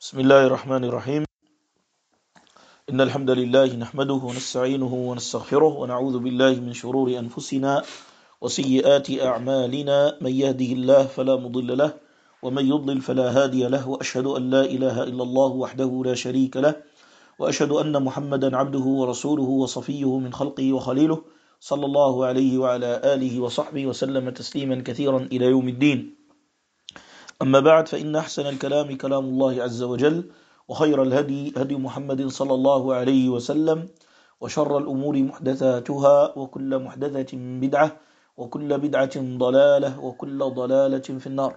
بسم الله الرحمن الرحيم. إن الحمد لله نحمده ونستعينه ونستغفره ونعوذ بالله من شرور أنفسنا وسيئات أعمالنا. من يهده الله فلا مضل له ومن يضلل فلا هادي له، وأشهد أن لا إله إلا الله وحده لا شريك له، وأشهد أن محمدا عبده ورسوله وصفيه من خلقه وخليله، صلى الله عليه وعلى آله وصحبه وسلم تسليما كثيرا إلى يوم الدين. أما بعد، فإن أحسن الكلام كلام الله عز وجل، وخير الهدي هدي محمد صلى الله عليه وسلم، وشر الأمور محدثاتها، وكل محدثة بدعة، وكل بدعة ضلالة، وكل ضلالة في النار.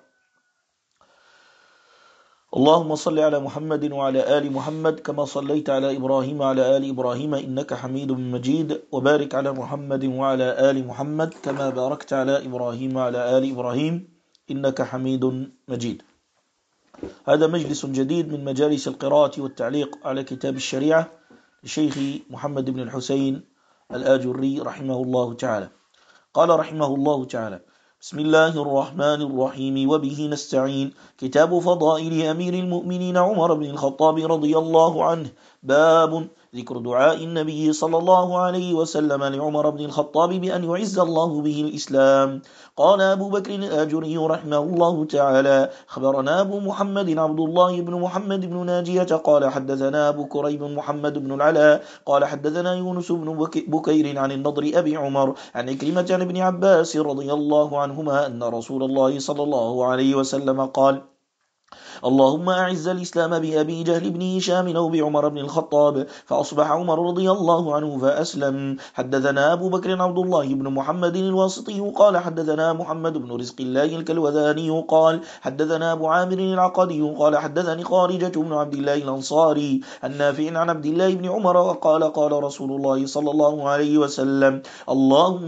اللهم صل على محمد وعلى آل محمد كما صليت على إبراهيم وعلى آل إبراهيم إنك حميد مجيد، وبارك على محمد وعلى آل محمد كما باركت على إبراهيم وعلى آل إبراهيم إنك حميد مجيد. هذا مجلس جديد من مجالس القراءة والتعليق على كتاب الشريعة لشيخ محمد بن الحسين الآجري رحمه الله تعالى. قال رحمه الله تعالى: بسم الله الرحمن الرحيم، وبه نستعين. كتاب فضائل أمير المؤمنين عمر بن الخطاب رضي الله عنه. باب ذكر دعاء النبي صلى الله عليه وسلم لعمر بن الخطاب بأن يعز الله به الإسلام. قال أبو بكر الآجري رحمه الله تعالى: خبرنا أبو محمد عبد الله بن محمد بن ناجية قال حدثنا أبو كريب محمد بن العلاء قال حدثنا يونس بن بكير عن النضر أبي عمر عن عكرمة عن ابن عباس رضي الله عنهما أن رسول الله صلى الله عليه وسلم قال: اللهم أعز الإسلام بأبي جهل بن هشام أو بعمر بن الخطاب، فأصبح عمر رضي الله عنه فأسلم. حدثنا أبو بكر عبد الله بن محمد الواسطي قال حدثنا محمد بن رزق الله الكلوذاني قال حدثنا أبو عامر العقدي قال حدثني خارجة بن عبد الله الأنصاري النافع عن عبد الله بن عمر وقال قال رسول الله صلى الله عليه وسلم: اللهم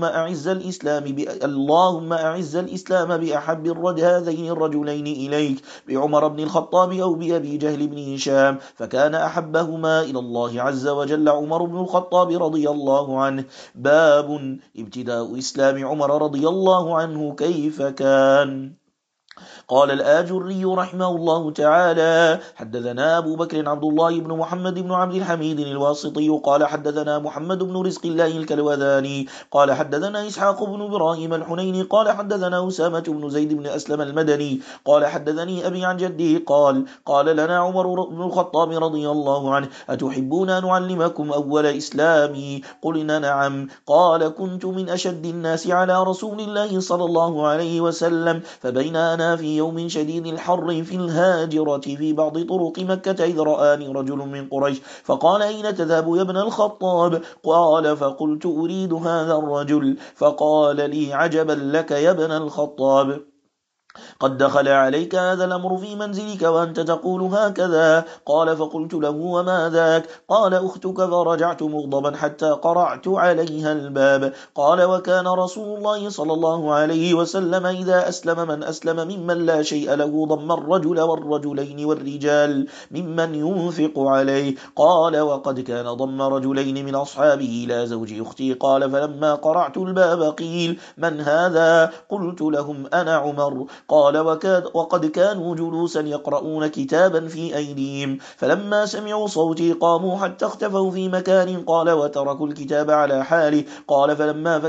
أعز الإسلام بأحب هذين الرجلين إليك، بعمر بن الخطاب أو بأبي جهل بن هشام، فكان أحبهما إلى الله عز وجل عمر بن الخطاب رضي الله عنه. باب ابتداء إسلام عمر رضي الله عنه كيف كان. قال الآجري رحمه الله تعالى: حدثنا أبو بكر عبد الله بن محمد بن عبد الحميد الواسطي قال حدثنا محمد بن رزق الله الكلوذاني قال حدثنا إسحاق بن إبراهيم الحنيني قال حدثنا أسامة بن زيد بن أسلم المدني قال حدثني أبي عن جده قال لنا عمر بن الخطاب رضي الله عنه: أتحبون أن أعلمكم أول إسلامي؟ قلنا نعم. قال: كنت من أشد الناس على رسول الله صلى الله عليه وسلم، فبين أنا في يوم شديد الحر في الهاجرة في بعض طرق مكة إذ رآني رجل من قريش فقال: أين تذهب يا ابن الخطاب؟ قال: فقلت: أريد هذا الرجل. فقال لي: عجبا لك يا ابن الخطاب، قد دخل عليك هذا الأمر في منزلك وأنت تقول هكذا. قال: فقلت له: وما ذاك؟ قال: أختك. فرجعت مغضبا حتى قرعت عليها الباب. قال: وكان رسول الله صلى الله عليه وسلم إذا أسلم من أسلم ممن لا شيء له ضم الرجل والرجلين والرجال ممن ينفق عليه. قال: وقد كان ضم رجلين من أصحابه إلى زوج أختي. قال: فلما قرعت الباب قيل: من هذا؟ قلت لهم: أنا عمر. قال: وقد كانوا جلوسا يقرؤون كتابا في أيديهم، فلما سمعوا صوتي قاموا حتى اختفوا في مكان. قال: وتركوا الكتاب على حاله. قال: فلما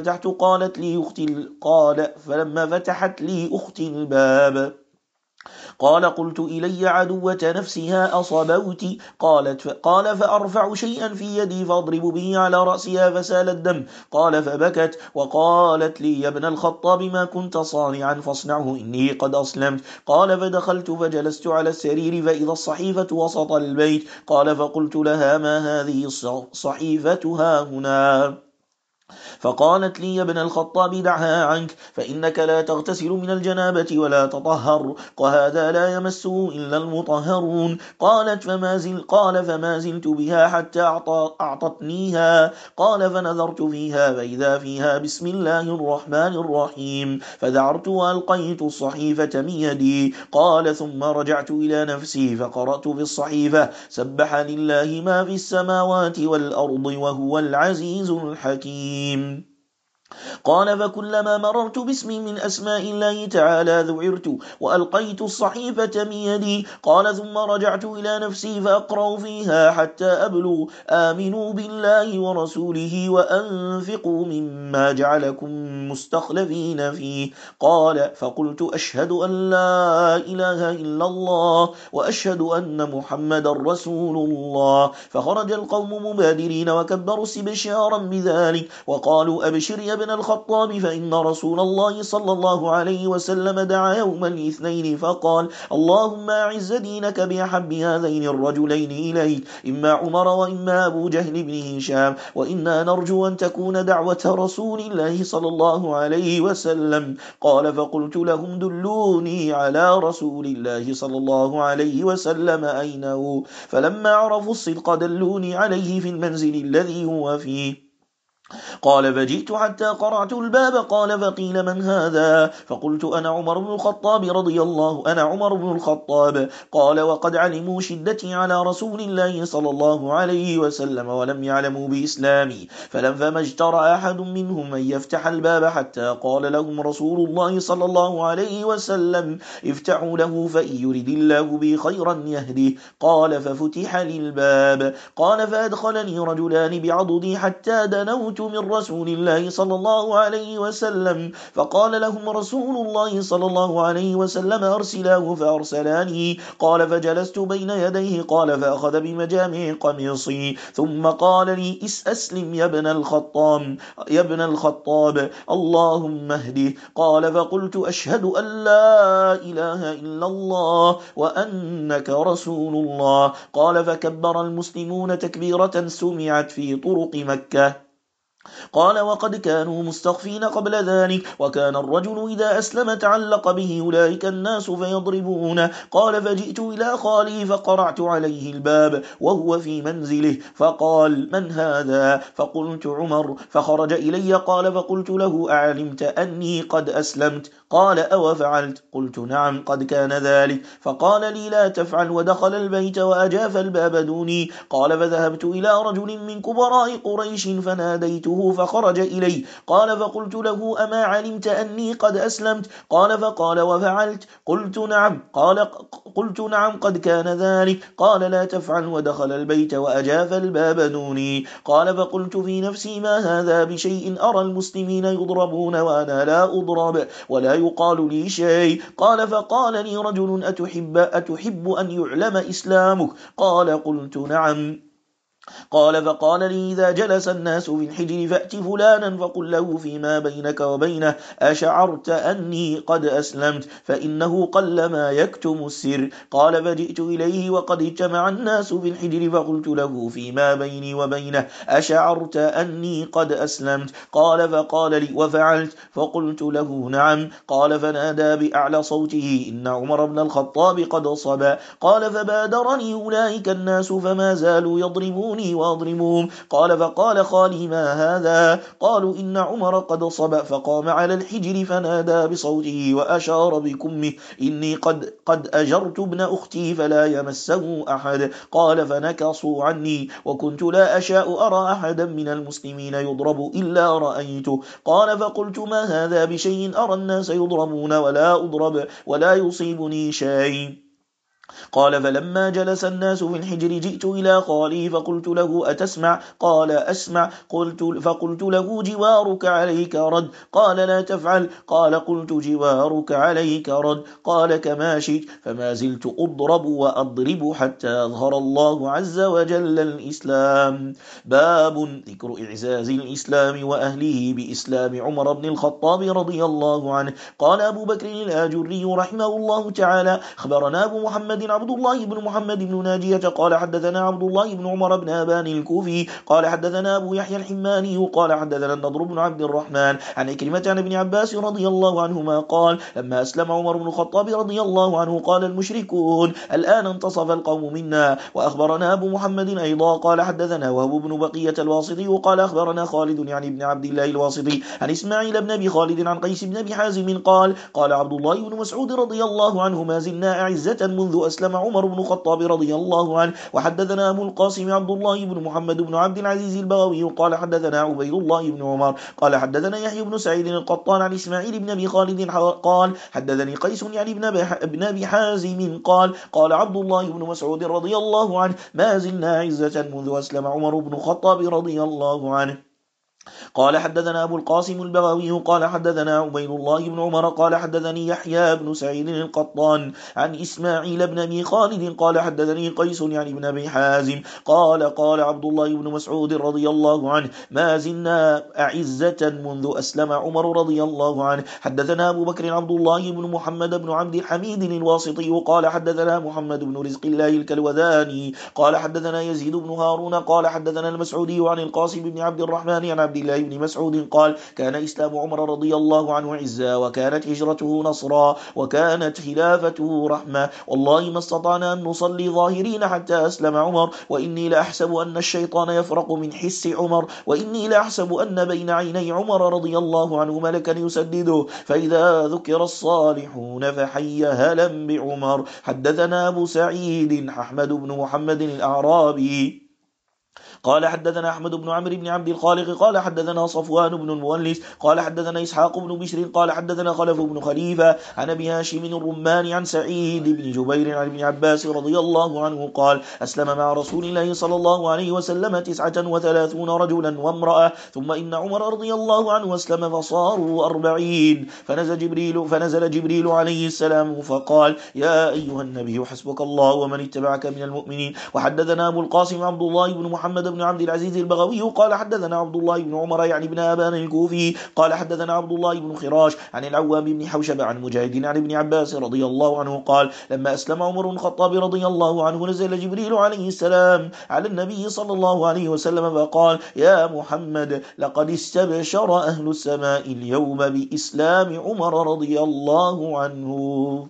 فتحت لي أختي الباب، قلت: إلي عدوة نفسها أصبوتي. قال: فأرفع شيئا في يدي فأضرب به على رأسها فسال الدم. قال: فبكت وقالت لي: يا ابن الخطاب، ما كنت صانعا فاصنعه، إني قد أسلمت. قال: فدخلت فجلست على السرير فإذا الصحيفة وسط البيت. قال: فقلت لها: ما هذه الصحيفة ها هنا؟ فقالت لي: يا ابن الخطاب، دعها عنك، فإنك لا تغتسل من الجنابة ولا تطهر، وهذا لا يمسه إلا المطهرون. قال: فما زلت بها حتى أعطتنيها. قال: فنظرت فيها فإذا فيها بسم الله الرحمن الرحيم، فذعرت وألقيت الصحيفة من يدي. قال: ثم رجعت إلى نفسي فقرأت في الصحيفة: سبح لله ما في السماوات والأرض وهو العزيز الحكيم. قال فكلما مررت باسم من أسماء الله تعالى ذعرت وألقيت الصحيفة من يدي. قال ثم رجعت إلى نفسي فأقرأ فيها حتى أبلغ آمنوا بالله ورسوله وأنفقوا مما جعلكم مستخلفين فيه. قال فقلت أشهد أن لا إله إلا الله وأشهد أن محمد رسول الله. فخرج القوم مبادرين وكبروا استبشارا بذلك وقالوا أبشر يا ابن الخطاب فإن رسول الله صلى الله عليه وسلم دعا يوم الاثنين فقال اللهم أعز دينك بأحب هذين الرجلين إليك إما عمر وإما أبو جهل بن هشام وإنا نرجو أن تكون دعوة رسول الله صلى الله عليه وسلم. قال فقلت لهم دلوني على رسول الله صلى الله عليه وسلم أين هو؟ فلما عرفوا الصدق دلوني عليه في المنزل الذي هو فيه. قال فجئت حتى قرعت الباب. قال فقيل من هذا؟ فقلت أنا عمر بن الخطاب. قال وقد علموا شدتي على رسول الله صلى الله عليه وسلم ولم يعلموا بإسلامي فما اجترأ أحد منهم أن يفتح الباب حتى قال لهم رسول الله صلى الله عليه وسلم افتحوا له فإن يرد الله بي خيرا يهده. قال ففتح للباب. قال فأدخلني رجلان بعضدي حتى دنوت من رسول الله صلى الله عليه وسلم فقال لهم رسول الله صلى الله عليه وسلم أرسلاه فأرسلاني. قال فجلست بين يديه. قال فأخذ بمجامع قميصي ثم قال لي أسلم يا ابن الخطاب اللهم اهده. قال فقلت أشهد أن لا إله إلا الله وأنك رسول الله. قال فكبر المسلمون تكبيرة سمعت في طرق مكة. قال وقد كانوا مستخفين قبل ذلك وكان الرجل إذا أسلم تعلق به أولئك الناس فيضربونه. قال فجئت إلى خالي فقرعت عليه الباب وهو في منزله فقال من هذا؟ فقلت عمر. فخرج إلي. قال فقلت له أعلمت أني قد أسلمت؟ قال أو فعلت؟ قلت نعم قد كان ذلك. فقال لي لا تفعل ودخل البيت وأجاف الباب دوني. قال فذهبت إلى رجل من كبراء قريش فناديته فخرج إلي. قال فقلت له أما علمت أني قد أسلمت؟ قال فقال وفعلت؟ قلت نعم. قلت نعم قد كان ذلك. قال لا تفعل ودخل البيت وأجاف الباب دوني. قال فقلت في نفسي ما هذا بشيء أرى المسلمين يضربون وأنا لا أضرب ولا يقال لي شيء. قال فقال لي رجل أتحب أن يعلم إسلامك؟ قال قلت نعم. قال فقال لي إذا جلس الناس في الحجر فأت فلانا فقل له فيما بينك وبينه أشعرت أني قد أسلمت فإنه قلما يكتم السر. قال فجئت إليه وقد اجتمع الناس في الحجر فقلت له فيما بيني وبينه أشعرت أني قد أسلمت؟ قال فقال لي وفعلت؟ فقلت له نعم. قال فنادى بأعلى صوته إن عمر بن الخطاب قد صبا. قال فبادرني أولئك الناس فما زالوا يضربون وأضربهم. قال فقال خالي ما هذا؟ قالوا إن عمر قد صبأ. فقام على الحجر فنادى بصوته وأشار بكمه إني قد أجرت ابن أختي فلا يمسه أحد. قال فنكصوا عني وكنت لا أشاء أرى أحدا من المسلمين يضرب إلا رأيته. قال فقلت ما هذا بشيء أرى الناس يضربون ولا أضرب ولا يصيبني شيء. قال فلما جلس الناس في الحجر جئت إلى خالي فقلت له أتسمع؟ قال أسمع. فقلت له جوارك عليك رد. قال لا تفعل. قال قلت جوارك عليك رد. قال كما شئت. فما زلت أضرب وأضرب حتى أظهر الله عز وجل الإسلام. باب ذكر إعزاز الإسلام وأهله بإسلام عمر بن الخطاب رضي الله عنه. قال أبو بكر الآجري رحمه الله تعالى أخبرنا أبو محمد عبد الله بن محمد بن ناجية قال حدثنا عبد الله بن عمر بن أبان الكوفي قال حدثنا أبو يحيى الحماني قال حدثنا النضر بن عبد الرحمن عن كلمة عن ابن عباس رضي الله عنهما قال لما أسلم عمر بن الخطاب رضي الله عنه قال المشركون الآن انتصف القوم منا. وأخبرنا أبو محمد أيضا قال حدثنا وهب بن بقية الواسطي قال أخبرنا خالد يعني ابن عبد الله الواسطي عن إسماعيل بن أبي خالد عن قيس بن أبي حازم قال عبد الله بن مسعود رضي الله عنه ما زلنا أعزة منذ أسلم عمر بن الخطاب رضي الله عنه. وحدثنا أبو القاسم عبد الله بن محمد بن عبد العزيز البغوي قال حدثنا عبيد الله بن عمر قال حدثنا يحيى بن سعيد القطان عن إسماعيل بن أبي خالد قال حدثني قيس يعني ابن أبي حازم قال عبد الله بن مسعود رضي الله عنه ما زلنا عزة منذ أسلم عمر بن الخطاب رضي الله عنه. قال حدثنا أبو القاسم البغوي قال حدثنا عبيد الله بن عمر قال حدثني يحيى بن سعيد القطان عن إسماعيل بن أبي خالد قال حدثني قيس يعني بن أبي حازم قال عبد الله بن مسعود رضي الله عنه ما زلنا أعزة منذ أسلم عمر رضي الله عنه. حدثنا أبو بكر عبد الله بن محمد بن عبد الحميد الواسطي قال حدثنا محمد بن رزق الله الكلوذاني قال حدثنا يزيد بن هارون قال حدثنا المسعودي عن القاسم بن عبد الرحمن عن عبد الله بن مسعود قال كان إسلام عمر رضي الله عنه عزا وكانت هجرته نصرا وكانت خلافته رحمة والله ما استطعنا أن نصلي ظاهرين حتى أسلم عمر وإني لأحسب أن الشيطان يفرق من حس عمر وإني لأحسب أن بين عيني عمر رضي الله عنه ملكا يسدده فإذا ذكر الصالحون فحي هلا بعمر. حدثنا أبو سعيد أحمد بن محمد الأعرابي قال حدثنا أحمد بن عمرو بن عبد الخالق قال حدثنا صفوان بن المؤلس قال حدثنا إسحاق بن بشر قال حدثنا خلف بن خليفة عن أبي هاشم الرمان عن سعيد بن جبير عن ابن عباس رضي الله عنه قال أسلم مع رسول الله صلى الله عليه وسلم 39 رجلا وامرأة ثم إن عمر رضي الله عنه أسلم فصاروا 40 فنزل جبريل عليه السلام فقال يا أيها النبي حسبك الله ومن اتبعك من المؤمنين. وحدثنا أبو القاسم عبد الله بن محمد بن عبد العزيز البغوي قال حدثنا عبد الله بن عمر يعني بن أبان الكوفي قال حدثنا عبد الله بن خراش عن العوام بن حوشب عن مجاهد عن ابن عباس رضي الله عنه قال لما أسلم عمر بن الخطاب رضي الله عنه نزل جبريل عليه السلام على النبي صلى الله عليه وسلم فقال يا محمد لقد استبشر أهل السماء اليوم بإسلام عمر رضي الله عنه.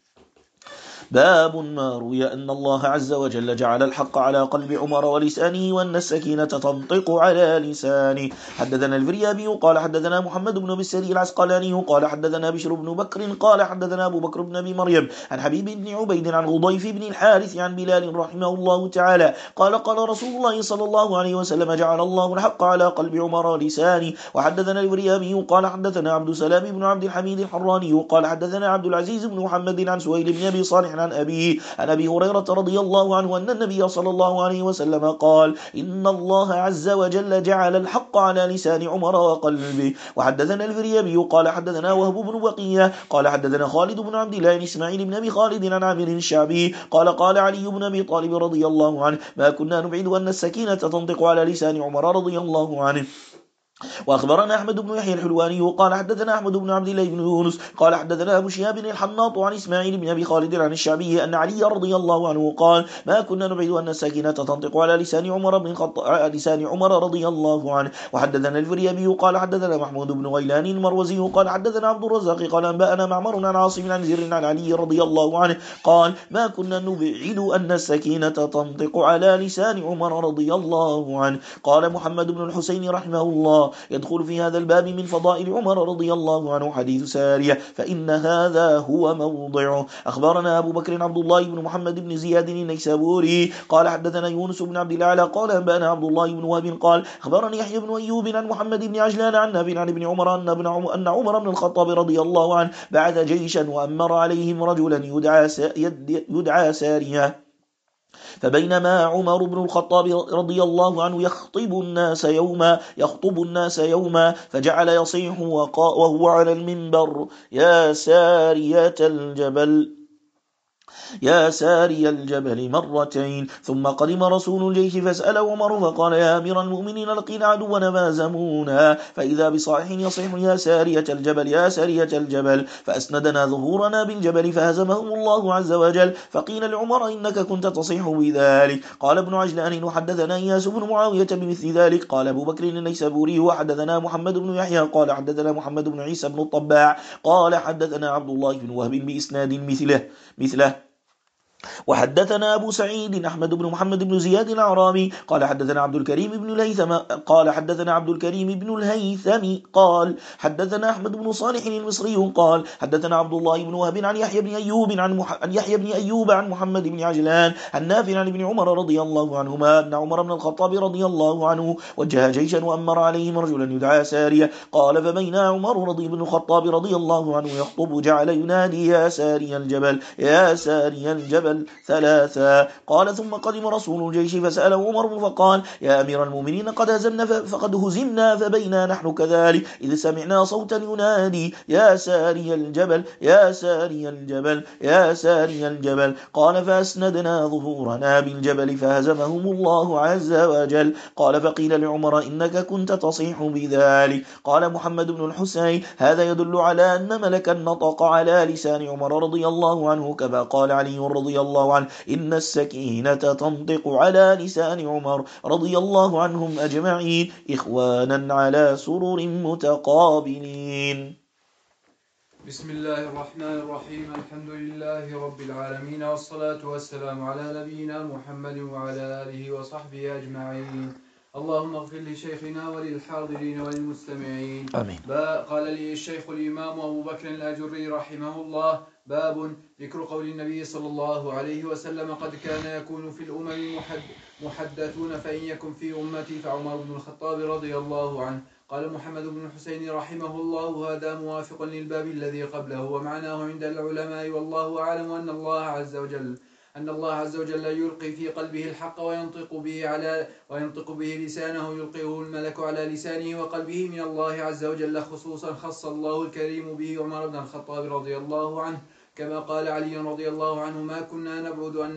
باب ما روي أن الله عز وجل جعل الحق على قلب عمر ولسانه وأن السكينة تنطق على لسانه. حدثنا الفريابي قال حدثنا محمد بن بسري العسقلاني قال حدثنا بشر بن بكر قال حدثنا أبو بكر بن أبي مريم عن حبيب بن عبيد عن غضيف بن الحارث عن بلال رحمه الله تعالى قال رسول الله صلى الله عليه وسلم جعل الله الحق على قلب عمر ولسانه. وحدثنا الفريابي قال حدثنا عبد السلام بن عبد الحميد الحراني قال حدثنا عبد العزيز بن محمد عن سهيل بن أبي صالح عن أبي هريرة رضي الله عنه أن النبي صلى الله عليه وسلم قال إن الله عز وجل جعل الحق على لسان عمر وقلبه. وحدثنا الفريابي قال حدثنا وهب بن بقية قال حدثنا خالد بن عبد الله بن إسماعيل بن أبي خالد عن عامر الشعبي قال علي بن أبي طالب رضي الله عنه ما كنا نبعد أن السكينة تنطق على لسان عمر رضي الله عنه. وأخبرنا أحمد بن يحيى الحلواني قال حدثنا أحمد بن عبد الله بن يونس قال حدثنا أبو شهاب الحناط عن إسماعيل بن أبي خالد عن الشعبي أن علي رضي الله عنه قال ما كنا نبعد أن السكينة تنطق على لسان عمر رضي الله عنه. وحدثنا الفريابي قال حدثنا محمود بن غيلان المروزي قال حدثنا عبد الرزاق قال أنبأنا معمر عن عاصم عن زر عن علي رضي الله عنه قال ما كنا نبعد أن السكينة تنطق على لسان عمر رضي الله عنه. قال محمد بن الحسين رحمه الله يدخل في هذا الباب من فضائل عمر رضي الله عنه حديث سارية فإن هذا هو موضعه. أخبرنا أبو بكر عبد الله بن محمد بن زياد النيسابوري قال حدثنا يونس بن عبد الأعلى قال أنبأنا عبد الله بن وهب قال أخبرني يحيى بن أيوب عن محمد بن عجلان عن نافع عن ابن عمر أن عمر بن الخطاب رضي الله عنه بعث جيشا وأمر عليهم رجلا يدعى سارية فبينما عمر بن الخطاب رضي الله عنه يخطب الناس يوما فجعل يصيح وهو على المنبر يا ساري الجبل مرتين. ثم قدم رسول الجيش فسأل عمر فقال يا أمير المؤمنين لقينا عدونا فهزمونا فإذا بصائح يصيح يا سارية الجبل فأسندنا ظهورنا بالجبل فهزمهم الله عز وجل. فقيل لعمر إنك كنت تصيح بذلك. قال ابن عجلان وحدثنا إياس بن معاوية بمثل ذلك. قال أبو بكر النيسابوري وحدثنا محمد بن يحيى قال حدثنا محمد بن عيسى بن الطباع قال حدثنا عبد الله بن وهب بإسناد مثله. وحدثنا أبو سعيد أحمد بن محمد بن زياد الأعرابي قال حدثنا عبد الكريم بن الهيثم قال حدثنا عبد الكريم بن الهيثم قال حدثنا أحمد بن صالح المصري قال حدثنا عبد الله بن وهب عن يحيى بن أيوب عن محمد بن عجلان عن نافع عن ابن عمر رضي الله عنهما أن عمر بن الخطاب رضي الله عنه وجه جيشا وأمر عليهم رجلا يدعى سارية قال فبين عمر رضي بن الخطاب رضي الله عنه يخطب جعل ينادي يا ساري الجبل يا ساري الجبل ثلاثا قال ثم قدم رسول الجيش فسأله عمر فقال يا أمير المؤمنين فقد هزمنا فبينا نحن كذلك إذ سمعنا صوتا ينادي يا ساري الجبل يا ساري الجبل يا ساري الجبل قال فأسندنا ظهورنا بالجبل فهزمهم الله عز وجل قال فقيل لعمر إنك كنت تصيح بذلك قال محمد بن الحسين هذا يدل على أن ملكا نطق على لسان عمر رضي الله عنه كما قال علي رضي الله عنه إن السكينة تنطق على لسان عمر رضي الله عنهم أجمعين إخوانا على سرر متقابلين. بسم الله الرحمن الرحيم. الحمد لله رب العالمين والصلاة والسلام على نبينا محمد وعلى آله وصحبه أجمعين. اللهم اغفر لشيخنا وللحاضرين وللمستمعين. آمين. قال لي الشيخ الإمام أبو بكر الأجري رحمه الله: باب ذكر قول النبي صلى الله عليه وسلم: قد كان يكون في الأمم محدثون فإن يكن في أمتي فعمر بن الخطاب رضي الله عنه. قال محمد بن الحسين رحمه الله: هذا موافق للباب الذي قبله ومعناه عند العلماء، والله أعلم أن الله عز وجل يلقي في قلبه الحق وينطق به لسانه يلقيه الملك على لسانه وقلبه من الله عز وجل. خصوصا خص الله الكريم به عمر بن الخطاب رضي الله عنه، كما قال علي رضي الله عنه: ما كنا نبعد أن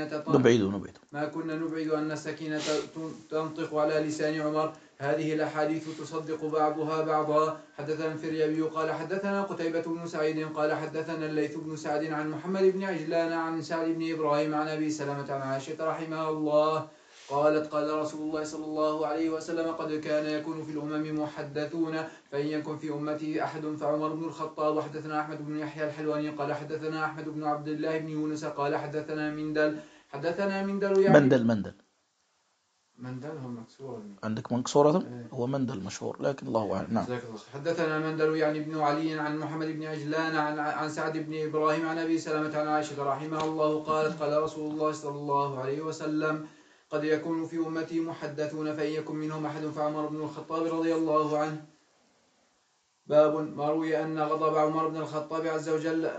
السكينة تنطق على لسان عمر. هذه الأحاديث تصدق بعضها بعضا. حدثنا الفريابي قال حدثنا قتيبة بن سعيد قال حدثنا الليث بن سعد عن محمد بن عجلان عن سعد بن إبراهيم عن أبي سلمة عن عائشة رحمها الله قالت: قال رسول الله صلى الله عليه وسلم: قد كان يكون في الأمم محدثون فإن يكن في أمتي أحد فعمر بن الخطاب. وحدثنا أحمد بن يحيى الحلواني قال حدثنا أحمد بن عبد الله بن يونس قال حدثنا مندل يعني مندل هو مكسور. عندك مكسورة؟ هو مندل مشهور لكن الله أعلم. نعم. حدثنا مندل يعني ابن علي عن محمد بن عجلان عن سعد بن إبراهيم عن أبي سلمة عن عائشة رحمها الله قالت: قال رسول الله صلى الله عليه وسلم: قد يكون في أمتي محدثون فإن يكن منهم أحد فعمر بن الخطاب رضي الله عنه. باب ما روي أن غضب عمر بن الخطاب عز وجل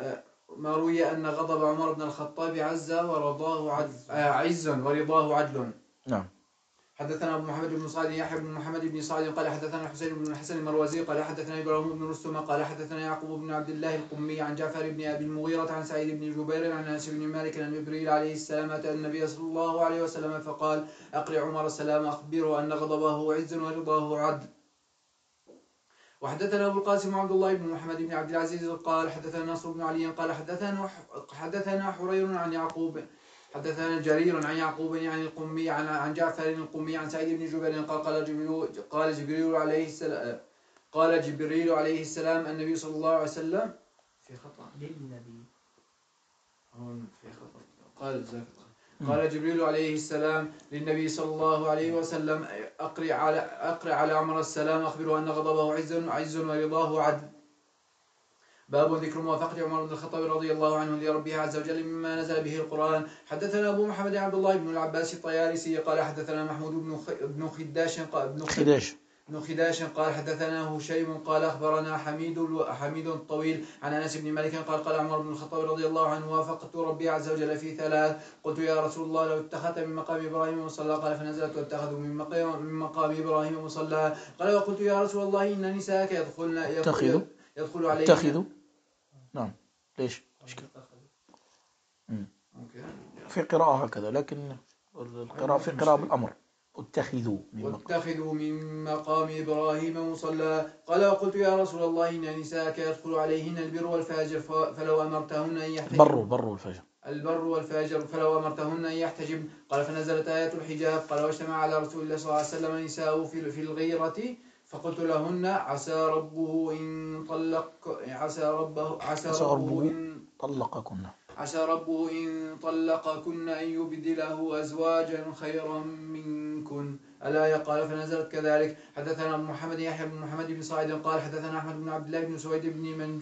ورضاه عدل. نعم. حدثنا أبو محمد بن صالح يحيى بن محمد بن صالح قال حدثنا حسين بن الحسن المروزي قال حدثنا إبراهيم بن رستم قال حدثنا يعقوب بن عبد الله القمي عن جعفر بن أبي المغيرة عن سعيد بن جبير عن أنس بن مالك عن جبريل عليه السلام أتى النبي صلى الله عليه وسلم فقال: أقرع عمر السلام أخبره أن غضبه عز ورضاه عدل. وحدثنا أبو القاسم عبد الله بن محمد بن عبد العزيز قال حدثنا نصر بن علي قال حدثنا حرير عن يعقوب حدثنا جرير عن يعقوب عن القمي عن جعفر القمي عن سعيد بن جبير قال جبريل عليه السلام النبي صلى الله عليه وسلم في خطأ للنبي قال جبريل عليه السلام للنبي صلى الله عليه وسلم: أقرع على عمر السلام أخبره أن غضبه عز ورضاه عدل. باب ذكر موافقة عمر بن الخطاب رضي الله عنه لربه عز وجل مما نزل به القرآن. حدثنا أبو محمد عبد الله بن العباس الطيالسي قال حدثنا محمود بن خداش قال حدثنا هشيم قال أخبرنا حميد الطويل عن أنس بن مالك قال: قال عمر بن الخطاب رضي الله عنه: وافقت ربي عز وجل في ثلاث. قلت: يا رسول الله لو اتخذت من مقام إبراهيم مصلى. قال: فنزلت واتخذوا من مقام إبراهيم مصلى. قال: وقلت: يا رسول الله إن نساءك يدخل عليهم. نعم. ليش؟ في قراءة هكذا، لكن القراءة في قراءة بالأمر: اتخذوا من مقام إبراهيم مصلى. قال: وقلت: يا رسول الله إن نساءك يدخل عليهن البر والفاجر فلو أمرتهن أن يحتجب. البر والفاجر فلو أمرتهن أن يحتجب. قال: فنزلت آية الحجاب. قال: واجتمع على رسول الله صلى الله عليه وسلم نساء في الغيرة فقلت لهن: عسى ربه إن عسى ربه إن طلقكن أن يبدله أزواجا خيرا منكن الآية. قال فنزلت كذلك. حدثنا محمد يحيى بن محمد بن صاعد قال حدثنا أحمد بن عبد الله بن سويد بن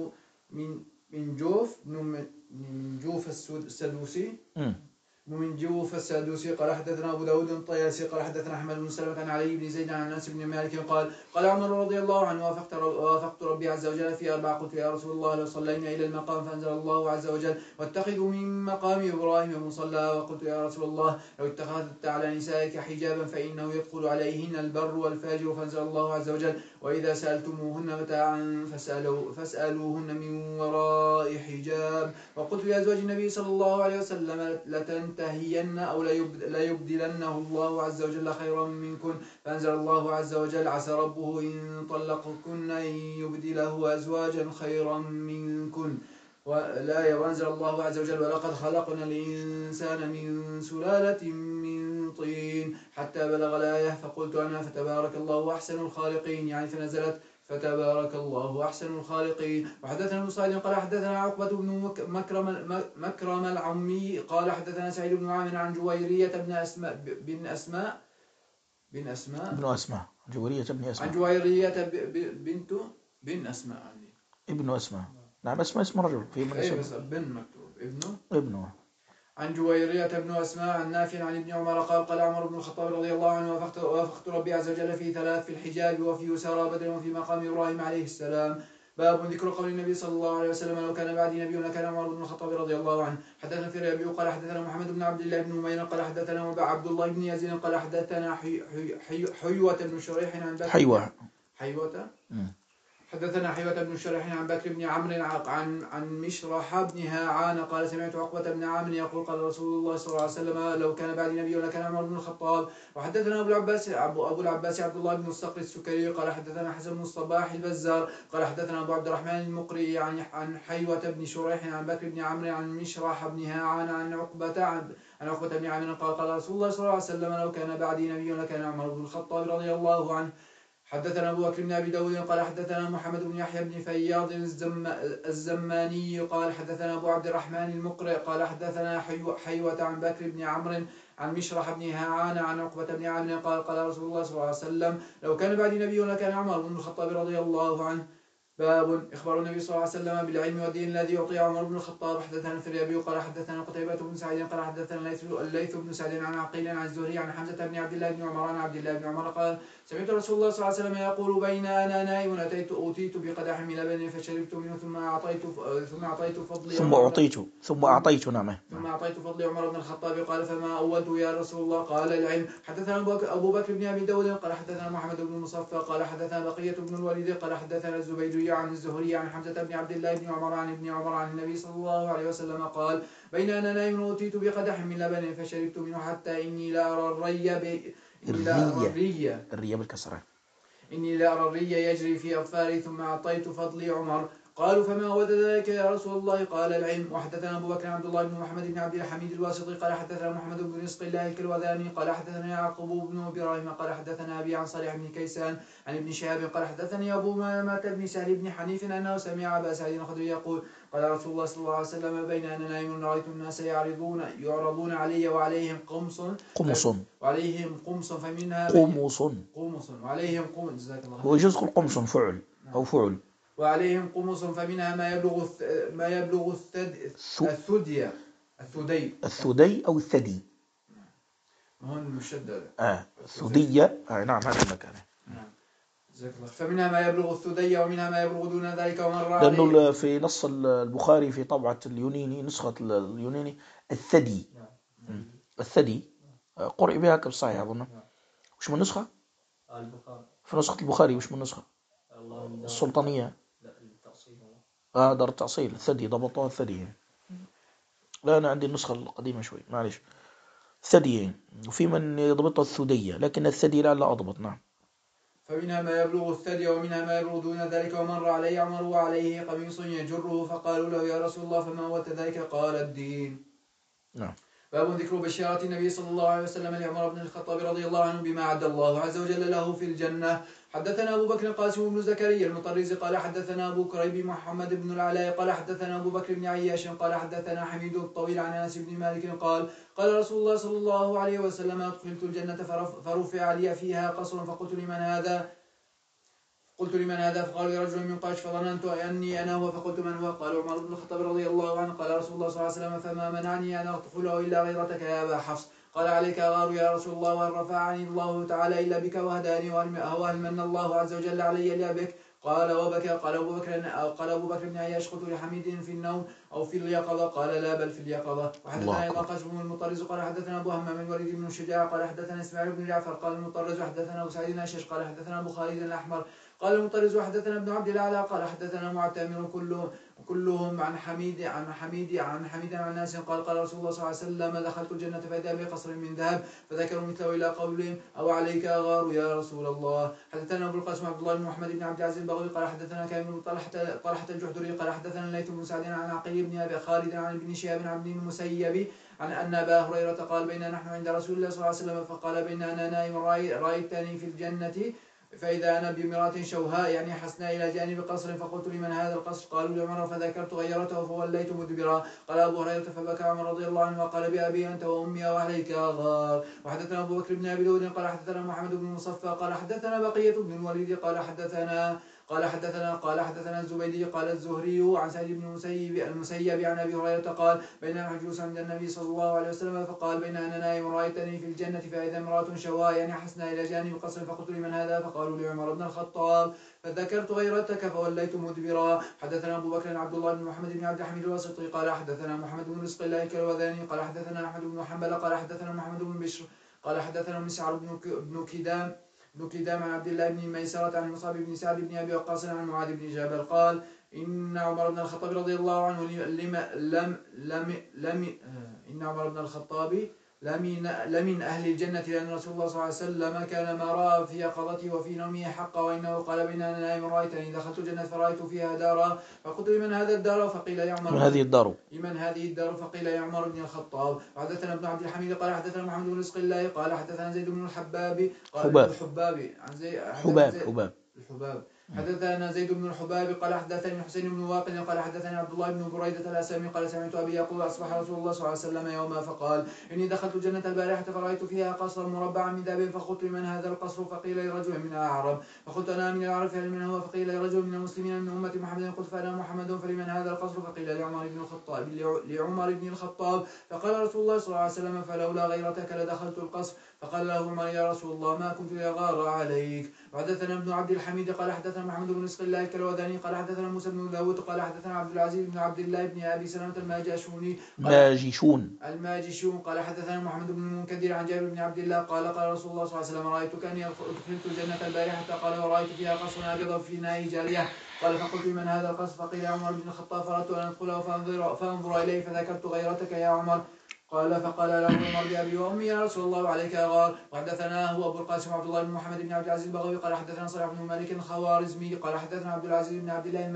من جوف السدوسي من جوف السادوسي قال حدثنا أبو داود الطيالسي قال حدثنا أحمد بن سلمة عن علي بن زيد عن أنس بن مالك قال عمر رضي الله عنه وافقت ربي عز وجل في 4 قلت يا رسول الله لو صلينا إلى المقام فأنزل الله عز وجل واتخذوا من مقام إبراهيم مصلى. وقلت يا رسول الله لو اتخذت على نسائك حجابا فإنه يدخل عليهن البر والفاجر فأنزل الله عز وجل وإذا سألتموهن متاعا فاسألوهن من وراء حجاب. وقلت لأزواج النبي صلى الله عليه وسلم لتنتهين أو ليبدلنه الله عز وجل خيرا منكن. فأنزل الله عز وجل عسى ربه إن طلقكن أن يبدله أزواجا خيرا منكن. وأنزل الله عز وجل ولقد خلقنا الإنسان من سلالة من طين حتى بلغ الآية. فقلت أنا فتبارك الله أحسن الخالقين يعني فنزلت فتبارك الله أحسن الخالقين. وحدثنا ابن صالح قال حدثنا عقبة بن مكرم العمي قال حدثنا سعيد بن عامر عن جويرية بن أسماء جويرية بن أسماء عن جويرية بن أسماء ابن أسماء. نعم أسماء اسم رجل في من اسم بن مكتوب ابنه عن جويرية بن أسماء عن نافع عن ابن عمر قال عمر بن الخطاب رضي الله عنه وافقت ربي عز وجل في 3 في الحجاب وفي يسارى بدر وفي مقام إبراهيم عليه السلام. باب ذكر قول النبي صلى الله عليه وسلم لو كان بعدي نبي لكان عمر بن الخطاب رضي الله عنه. حدثنا في ربيع قال حدثنا محمد بن عبد الله بن همير قال حدثنا عبد الله بن يزيد قال حدثنا حيوة بن شريح عن بكر حدثنا حيوة بن شريح عن بكر بن عمرو عن مشرح بن هاعان قال سمعت عقبة بن عامر يقول قال رسول الله صلى الله عليه وسلم لو كان بعد نبي لكان عمر بن الخطاب. وحدثنا أبو العباس عبد الله بن الصقر السكري قال حدثنا حسن بن الصباح البزار قال حدثنا أبو عبد الرحمن المقري عن حيوة بن شريح عن بكر بن عمرو عن مشرح بن هاعان عن عقبة بن عامر قال رسول الله صلى الله عليه وسلم لو كان بعدي نبي لكان عمر بن الخطاب رضي الله عنه. حدثنا أبو بكر بن أبي داود قال حدثنا محمد بن يحيى بن فياض الزماني قال حدثنا أبو عبد الرحمن المقرئ قال حدثنا حيوة عن بكر بن عمرو عن مشرح بن هاعان عن عقبة بن عامر قال رسول الله صلى الله عليه وسلم لو كان بعد نبي لكان عمر بن الخطاب رضي الله عنه. باب إخبار النبي صلى الله عليه وسلم بالعلم والدين الذي يعطي عمر بن الخطاب. حدثنا الفريابي قال حدثنا قتيبة بن سعيد قال حدثنا الليث بن سعد عن عقيل عن الزهري عن حمزة بن عبد الله بن عمر عن عبد الله بن عمر قال سمعت رسول الله صلى الله عليه وسلم يقول بين أنا نائم أوتيت بقدح من لبن فشربت منه ثم أعطيت فضل عمر بن الخطاب. قال فما أولته يا رسول الله؟ قال العلم. حدثنا أبو بكر بن أبي داود قال حدثنا محمد بن مصفى قال حدثنا بقية بن الوليد قال حدثنا الزبيدي عن الزهري عن حمزة بن عبد الله بن عمر عن ابن عمر عن النبي صلى الله عليه وسلم قال بين أنا نائم أوتيت بقدح من لبن فشربت منه حتى إني لا أرى الرية بالكسرة إني لا أرى الري يجري في أظفاري ثم أعطيت فضلي عمر. قالوا فما هو ذلك يا رسول الله؟ قال العلم. وحدثنا أبو بكر عبد الله بن محمد بن عبد الحميد الواسطي قال حدثنا محمد بن رزق الله الكلوذاني قال حدثنا يعقوب بن إبراهيم قال حدثنا أبي عن صالح بن كيسان عن ابن شهاب قال حدثني أبو مامة بن سهل بن حنيف أنه سمع أبا سعيد الخدري يقول قال رسول الله صلى الله عليه وسلم بين أنا نائم رأيت الناس يعرضون علي وعليهم قمص فمنها قمص وعليهم قمص جزاك الله. هو جزء القمص فعل أو فعل وعليهم قمص فمنها ما يبلغ الثدي أو الثدي هون مشدد الثدية نعم هذا المكان. فمنها ما يبلغ الثدي ومنها ما يبلغ دون ذلك ومر لأنه في نص البخاري في طبعة اليونيني نسخة اليونيني الثدي قرئ بها كالصحيح أظن. وش من نسخة؟ في نسخة البخاري وش من نسخة؟ السلطانية دار التأصيل الثدي ضبطها الثدي. لا أنا عندي النسخة القديمة شوي معلش ثدي وفي من يضبطها الثدية لكن الثدي لا أضبط. نعم. فمنها ما يبلغ الثدي ومنها ما يبلغ دون ذلك ومر علي عمر وعليه قميص يجره فقالوا له يا رسول الله فما هو ذلك؟ قال الدين. نعم. باب ذكر بشارة النبي صلى الله عليه وسلم لعمر بن الخطاب رضي الله عنه بما أعد الله عز وجل له في الجنة. حدثنا أبو بكر القاسم بن زكريا المطرزي قال حدثنا أبو كريب محمد بن العلاء قال حدثنا أبو بكر بن عياش قال حدثنا حميد الطويل عن أنس بن مالك قال قال رسول الله صلى الله عليه وسلم أدخلت الجنة فرفع لي فيها قصر فقلت لمن هذا؟ فقالوا لرجل من قريش فظننت أني أنا هو فقلت من هو؟ قال عمر بن الخطاب رضي الله عنه قال رسول الله صلى الله عليه وسلم فما منعني أن أدخله إلا غيرتك يا أبا حفص. قال عليك أغار يا رسول الله وهل رفعني الله تعالى إلا بك وهداني وهل من الله عز وجل علي إلا بك؟ قال وبكى. قال أبو بكر بن عياش قلت لحميد في النوم أو في اليقظة؟ قال لا بل في اليقظة. وحدثنا أيضا قاسم بن المطرز قال حدثنا أبو همام الوليد بن الشجاع قال حدثنا إسماعيل بن جعفر قال المطرز حدثنا أبو سعيد الأشج قال حدثنا أبو خالد الأحمر قال المطرز حدثنا ابن عبد الأعلى قال حدثنا معتمر كلهم عن حميد عن ناس قال قال رسول الله صلى الله عليه وسلم دخلت الجنة فإذا بقصر من ذهب فذكروا مثله إلى قولهم أو عليك أغار يا رسول الله. حدثنا أبو القاسم عبد الله بن محمد بن عبد العزيز البغوي قال حدثنا كامل بن طلحة الجحدري قال حدثنا الليث بن سعد عن عقيل بن أبي خالد عن ابن شهاب عن ابن المسيب عن أن أبا هريرة قال بيننا نحن عند رسول الله صلى الله عليه وسلم فقال بين أنا نائم رأيتني في الجنة فإذا أنا بامرأة شوهاء يعني حسناء إلى جانب قصر فقلت لمن هذا القصر؟ قالوا لعمر فذكرت غيرته فوليت مدبرا. قال أبو هريرة فبكى عمر رضي الله عنه وقال بأبي أنت وأمي وعليك أغار. وحدثنا أبو بكر بن أبي داود قال حدثنا محمد بن مصفى قال حدثنا بقية بن الوليد قال حدثنا الزبيدي قال الزهري عن سعيد بن المسيب عن أبي هريرة قال بينما جلوس عند النبي صلى الله عليه وسلم فقال بين أنا نائم رأيتني في الجنة فإذا امرأة شواء يعني حسناء إلى جانب قصر فقلت لمن هذا؟ فقالوا لعمر بن الخطاب فذكرت غيرتك فوليت مدبرا. حدثنا أبو بكر عبد الله بن محمد بن عبد الحميد الواسطي قال حدثنا محمد بن رزق الله الكلوذاني قال حدثنا أحمد بن حنبل قال حدثنا محمد بن بشر قال حدثنا مسعر بن كدام عن عبد الله بن ميسرة عن مصعب بن سعد بن أبي وقاص عن معاذ بن جبل قال إن عمر بن الخطاب رضي الله عنه لمن أهل الجنة لأن رسول الله صلى الله عليه وسلم كان ما رأى في يقظته وفي نومه حقا وإنه قال بين أنا نائم رأيتني دخلت الجنة فرأيت فيها دارا فقلت لمن هذا الدار؟ فقيل لعمر لمن هذه الدار؟ فقيل لعمر بن الخطاب. وحدثنا ابن عبد الحميد قال حدثنا محمد بن رزق الله قال حدثنا زيد بن الحباب حدثنا زيد بن الحباب قال حدثني حسين بن واقد قال حدثني عبد الله بن بريدة الأسلمي قال سمعت أبي يقول أصبح رسول الله صلى الله عليه وسلم يوما فقال إني دخلت الجنة البارحة فرأيت فيها قصرا مربعا من ذهب فقلت لمن هذا القصر؟ فقيل لرجل من الأعراب فقلت أنا من الأعراب فهل من هو؟ فقيل لرجل من المسلمين من أمة محمد قلت فأنا محمد فلمن هذا القصر؟ فقيل لعمر بن الخطاب فقال رسول الله صلى الله عليه وسلم فلولا غيرتك لدخلت القصر. فقال له عمر يا رسول الله ما كنت لأغار عليك. وحدثنا ابن عبد الحميد قال حدثنا محمد بن رزق الله الكلوذاني قال حدثنا موسى بن داود قال حدثنا عبد العزيز بن عبد الله بن أبي سلمة الماجشون قال حدثنا محمد بن المنكدر عن جابر بن عبد الله قال قال رسول الله صلى الله عليه وسلم رأيتك أني أدخلت الجنة البارحة قال ورأيت فيها قصر أبيض في ناء جارية قال فقلت من هذا القصر؟ فقيل عمر بن الخطاب فأردت أن أدخله فانظر إليه فذكرت غيرتك يا عمر فقال له عمر بأبي وأمي يا رسول الله وعليك أغار. وحدثناه أبو القاسم عبد الله بن محمد بن عبد العزيز البغوي قال حدثنا صالح بن مالك الخوارزمي قال حدثنا عبد العزيز بن عبد الله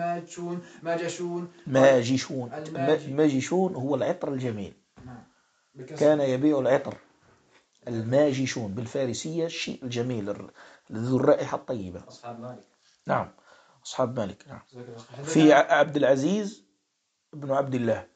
الماجشون هو العطر الجميل كان يبيع العطر الماجشون بالفارسية الشيء الجميل ذو الرائحة الطيبة. أصحاب مالك. نعم أصحاب مالك. نعم. في عبد العزيز بن عبد الله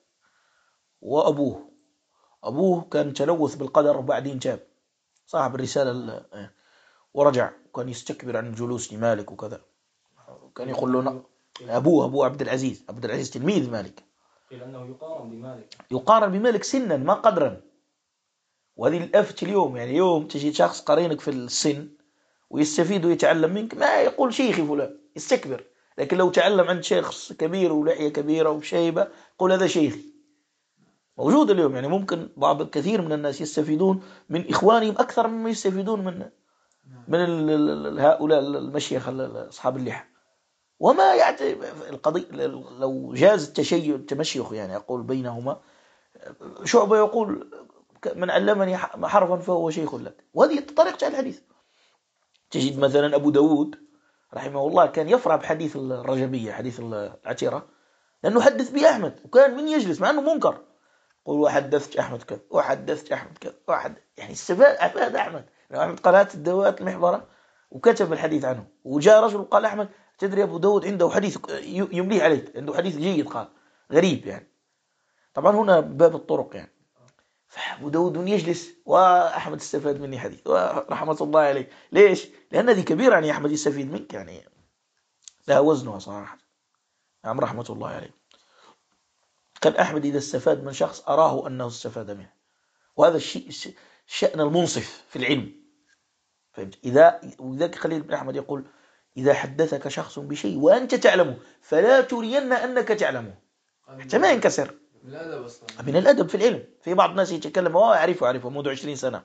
وأبوه كان تلوث بالقدر وبعدين جاب صاحب الرسالة ورجع وكان يستكبر عن الجلوس لمالك وكذا. كان يقول له أبوه عبد العزيز تلميذ مالك لأنه يقارن بمالك سنا ما قدرا. وهذه الأفت اليوم يعني يوم تجي شخص قرينك في السن ويستفيد ويتعلم منك ما يقول شيخي فلان يستكبر. لكن لو تعلم عند شخص كبير ولحية كبيرة وشيبة قول هذا شيخي. موجود اليوم يعني ممكن كثير من الناس يستفيدون من إخوانهم أكثر مما يستفيدون من هؤلاء المشيخ أصحاب اللحى. وما يعني القضية لو جاز التمشيخ يعني أقول بينهما شعبة يقول من علمني حرفا فهو شيخ لك. وهذه طريقة الحديث. تجد مثلا أبو داود رحمه الله كان يفرح بحديث الرجبية حديث العتيرة لأنه حدث به أحمد وكان من يجلس مع أنه منكر قل وحدثت أحمد كذا يعني استفاد أحمد. أحمد قال هات الدواءات المحبرة وكتب الحديث عنه. وجاء رجل قال أحمد تدري أبو داود عنده حديث يمليه عليك، عنده حديث جيد، قال غريب يعني. طبعا هنا باب الطرق يعني. فأبو داود يجلس وأحمد استفاد مني حديث ورحمة الله عليه. ليش؟ لأن هذه كبيرة يعني، أحمد يستفيد منك يعني، لها وزنها صراحة. نعم رحمة الله عليه. كان أحمد إذا استفاد من شخص أراه أنه استفاد منه، وهذا الشيء الشأن المنصف في العلم. فهمت؟ وذاك خليل بن أحمد يقول إذا حدثك شخص بشيء وأنت تعلمه فلا ترين أنك تعلمه حتى ما ينكسر. من الأدب في العلم. في بعض الناس يتكلم أعرفه منذ 20 سنة.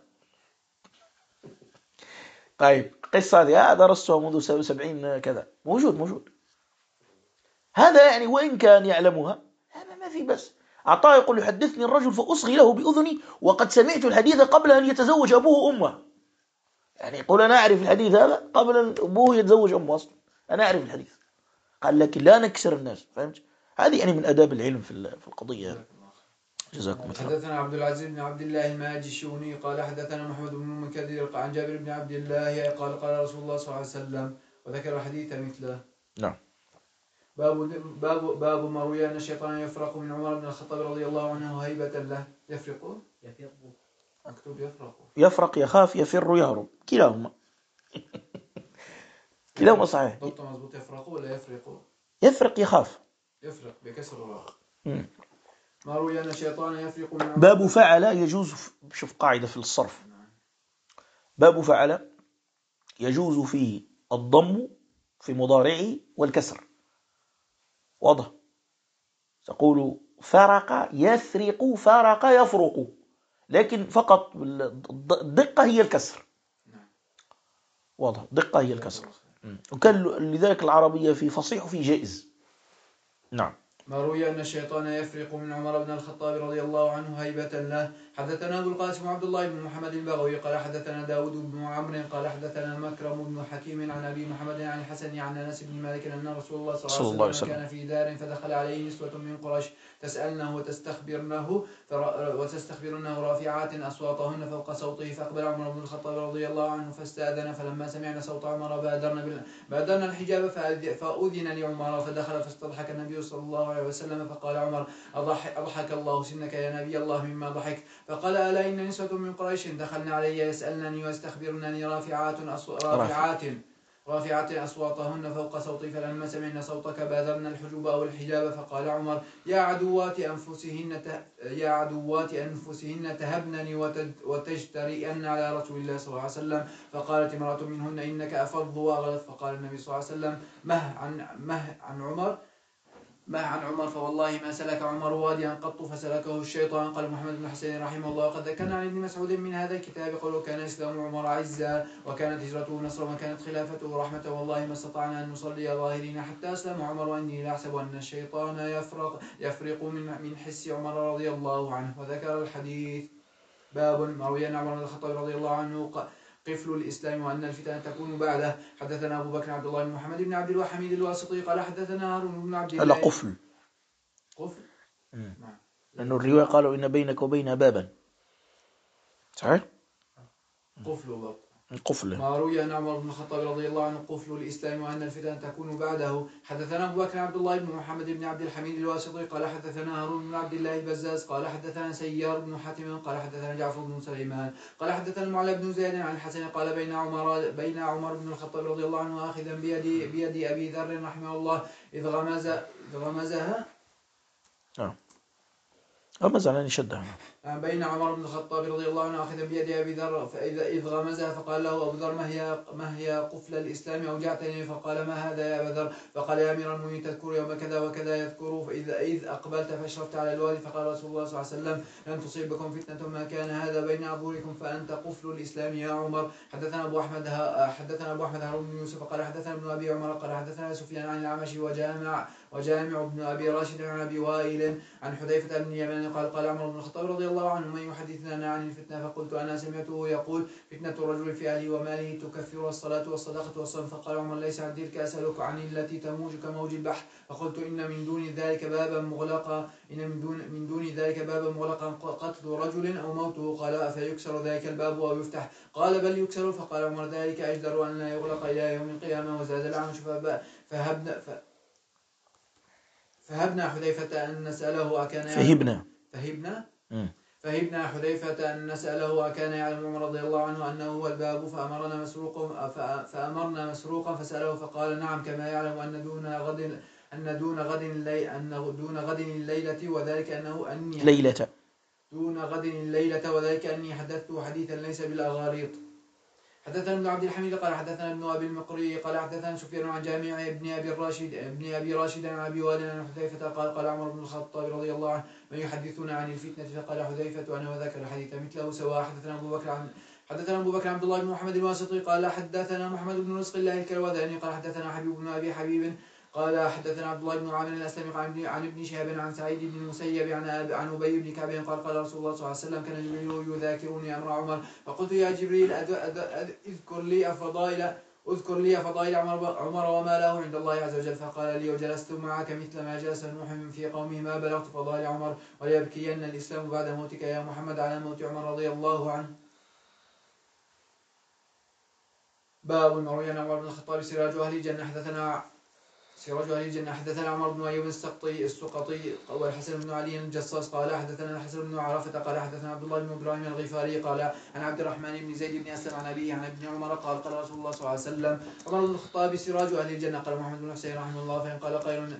طيب قصة هذه درستها منذ 70 كذا، موجود. هذا يعني وإن كان يعلمها هذا ما في بس. عطاء يقول يحدثني الرجل فأصغي له بأذني وقد سمعت الحديث قبل أن يتزوج أبوه وأمه. يعني يقول أنا أعرف الحديث هذا قبل أن أبوه يتزوج أمه أصلا، أنا أعرف الحديث. قال لكن لا نكسر الناس. فهمت؟ هذه يعني من أداب العلم في القضية. جزاكم الله. حدثنا عبد العزيز بن عبد الله الماجشوني قال حدثنا محمد بن المنكدر عن جابر بن عبد الله قال قال رسول الله صلى الله عليه وسلم، وذكر الحديث مثله. نعم. باب ما روي أن الشيطان يفرق من عمر بن الخطاب رضي الله عنه هيبة له. يفرق مكتوب يفرق، يخاف، يفر، يهرب، كلاهما. كلاهما صحيح. ضبط مضبوط. يفرق ولا يفرق؟ يفرق، يخاف. يفرق بكسر الراء. ما روي أن الشيطان يفرق من عمر. باب فعل يجوز. شوف قاعدة في الصرف. باب فعل يجوز فيه الضم في مضارعه والكسر. واضح؟ تقول فرق يفرق، فرق يفرق، لكن فقط الدقة هي الكسر. واضح؟ دقة هي الكسر. وكان لذلك العربية في فصيح وفي جائز. نعم. ما روي أن الشيطان يفرق من عمر بن الخطاب رضي الله عنه هيبة له. حدثنا أبو القاسم عبد الله بن محمد البغوي قال حدثنا داود بن عمرو قال حدثنا مكرم بن حكيم عن أبي محمد عن الحسن عن أنس بن مالك أن رسول الله صلى الله عليه وسلم كان في دار فدخل عليه نسوة من قريش تسألنه وتستخبرنه رافعات أصواتهن فوق صوته، فأقبل عمر بن الخطاب رضي الله عنه فاستأذن، فلما سمعنا صوت عمر بادرنا الحجاب فأذن لعمر فدخل فاستضحك النبي صلى الله عليه وسلم فقال عمر أضحك الله سنك يا نبي الله مما ضحك. فقال ألا إن نسوة من قريش دخلن علي يسألنني ويستخبرنني رافعات أصواتهن فوق صوتي، فلما سمعنا صوتك بادرنا الحجوب أو الحجاب. فقال عمر يا عدوات أنفسهن تهبنني وتجترئن على رسول الله صلى الله عليه وسلم. فقالت امرأة منهن إنك أفض وأغلظ. فقال النبي صلى الله عليه وسلم مه عن عمر فوالله ما سلك عمر واديا قط فسلكه الشيطان. قال محمد بن حسين رحمه الله وقد ذكرنا عن ابن مسعود من هذا الكتاب قوله كان إسلام عمر عزا وكانت هجرته نصرا وكانت خلافته رحمة، والله ما استطعنا أن نصلي ظاهرين حتى أسلم عمر، وإني لا أحسب أن الشيطان يفرق من حس عمر رضي الله عنه. وذكر الحديث. باب ما روي أن عمر بن الخطاب رضي الله عنه قفل الإسلام وأن الفتن تكون بعده. حدثنا أبو بكر عبد الله بن محمد بن عبد الحميد الواسطي قال حدثنا هارون بن عبد الله. هلا قفل. نعم. لأنه الرواية قالوا إن بينك وبينها بابا. صحيح؟ قفل. ما روي أن عمر بن الخطاب رضي الله عنه قفل الإسلام وأن الفتن تكون بعده. حدثنا أبو بكر عبد الله بن محمد بن عبد الحميد الواسطي قال حدثنا هارون بن عبد الله البزاز قال حدثنا سيار بن حاتم قال حدثنا جعفر بن سليمان قال حدثنا المعلى بن زياد عن الحسن قال بين عمر بن الخطاب رضي الله عنه آخذا بيد أبي ذر رحمه الله إذ غمزها غمزها شدها. بين عمر بن الخطاب رضي الله عنه آخذا بيد أبي ذر إذ غمزها، فقال له أبو ذر ما هي قفل الإسلام أوجعتني. فقال ما هذا يا أبا ذر؟ فقال يا أمير المؤمنين تذكر يوم كذا وكذا يذكر إذ أقبلت فاشرفت على الوادي. فقال رسول الله صلى الله عليه وسلم لن تصيبكم فتنة ما كان هذا بين أظهركم فأنت قفل الإسلام يا عمر. حدثنا أبو أحمد هارون بن يوسف قال حدثنا ابن أبي عمر قال حدثنا سفيان عن الأعمش وجامع بن أبي راشد عن أبي وائل عن حذيفة بن اليمان قال قال عمر بن الخطاب رضي الله عنه من يحدثنا عن الفتنة فقلت أنا سمعته يقول فتنة الرجل في أهله وماله تكفر الصلاة والصدقة والصوم فقال عمر ليس عن تلك أسألك عن التي تموج كموج البحر فقلت إن من دون ذلك بابا مغلقا من دون ذلك بابا مغلقا قتل رجل أو موته قال أفيكسر ذلك الباب أو يفتح قال بل يكسر فقال عمر ذلك أجدر أن لا يغلق إلى يوم القيامة وزاد الأعمش فهبنا حذيفة أن نسأله أكان فهبنا حذيفة أن نسأله أكان يعلم عمر رضي الله عنه أنه هو الباب فأمرنا مسروقا فسأله فقال نعم كما يعلم أن دون غد الليلة وذلك أني حدثت حديثا ليس بالأغاريط. حدثنا ابن عبد الحميد قال حدثنا ابن أبي المقري قال حدثنا سفيان عن جامع ابن أبي راشد عن أبي وائل عن حذيفة قال عمر بن الخطاب رضي الله عنه من يحدثنا عن الفتنة فقال حذيفة أنا وذكر الحديث مثله سواء. حدثنا أبو بكر عبد الله بن محمد الواسطي قال حدثنا محمد بن رزق الله الكروذاني قال حدثنا حبيب بن أبي حبيب قال حدثنا عبد الله بن عامر الأسلمي عن ابن شهاب عن سعيد بن المسيب عن أبي بن كعب قال رسول الله صلى الله عليه وسلم كان جبريل يذاكرني أمر عمر فقلت يا جبريل اذكر لي فضائل عمر وما له عند الله عز وجل فقال لي وجلست معك مثل ما جلس نوح في قومه ما بلغت فضائل عمر وليبكين الإسلام بعد موتك يا محمد على موت عمر رضي الله عنه. باب مروي عن عمر بن الخطاب سراج أهل الجنة حدثنا عمر بن أيوب السقطي والحسن بن علي الجصاص قال حدثنا الحسن بن عرفة قال حدثنا عبد الله بن إبراهيم الغفاري قال عن عبد الرحمن بن زيد بن أسلم عن أبيه عن ابن عمر قال قال رسول الله صلى الله عليه وسلم عمر بن الخطاب سراج أهل الجنة. قال محمد بن حسين رحمه الله فإن قال قائل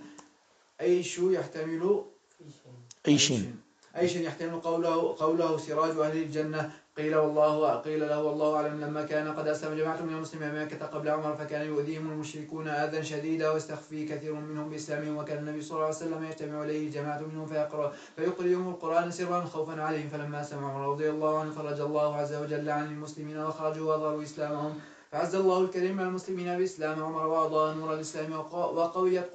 أيش يحتمل قوله سراج أهل الجنة قيل له والله أعلم لما كان قد أسلم جماعة من المسلمين بمكة قبل عمر فكان يؤذيهم المشركون آذى شديدا واستخفي كثير منهم بإسلامهم وكان النبي صلى الله عليه وسلم يجتمع إليه جماعة منهم فيقرئهم القرآن سرا خوفا عليهم فلما سمع عمر رضي الله عنه فرج الله عز وجل عن المسلمين وخرجوا وأظهروا إسلامهم فعز الله الكريم المسلمين بإسلام عمر وأضاء نور الإسلام وقويت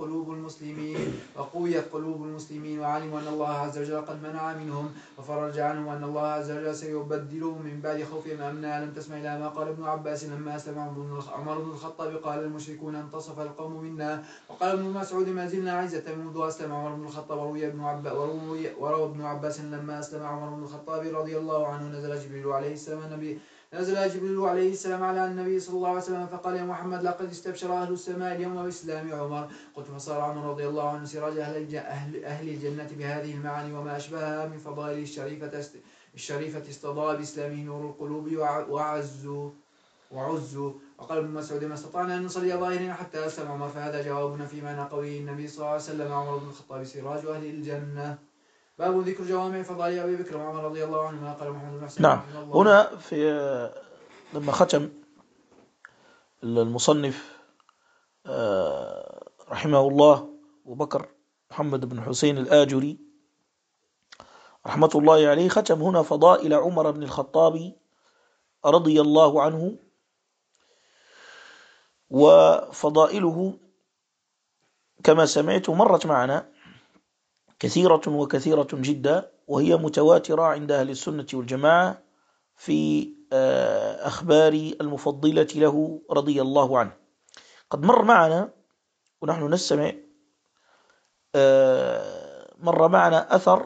قلوب المسلمين وعلموا أن الله عز وجل قد منع منهم وفرج عنهم وأن الله عز وجل سيبدلهم من بعد خوفهم أمنا. لم تسمع إلى ما قال ابن عباس لما أسلم عمر بن الخطاب قال المشركون انتصف القوم منا. وقال ابن مسعود ما زلنا عزة منذ أسلم عمر بن الخطاب. وروى ابن عباس لما أسلم عمر بن الخطاب رضي الله عنه نزل جبريل عليه السلام على النبي صلى الله عليه وسلم فقال يا محمد لقد استبشر أهل السماء اليوم بإسلام عمر. قلت فصار عمر رضي الله عنه سراج أهل الجنة بهذه المعاني وما أشبهها من فضائل الشريفة استضاء بإسلامه نور القلوب وعزوا. وقال ابن مسعود ما استطعنا أن نصلي ظاهرين حتى أسلم عمر. فهذا جوابنا في معنى قوله النبي صلى الله عليه وسلم عمر بن الخطاب سراج أهل الجنة. باب ذكر جوامع فضائل أبي بكر وعمر رضي الله عنهما. قال محمد بن حسين نعم. هنا لما ختم المصنف رحمه الله أبو بكر محمد بن حسين الآجري رحمة الله عليه ختم هنا فضائل عمر بن الخطاب رضي الله عنه. وفضائله كما سمعت مرت معنا كثيرة جدا وهي متواترة عند أهل السنة والجماعة في أخبار المفضلة له رضي الله عنه. قد مر معنا ونحن نستمع مر معنا أثر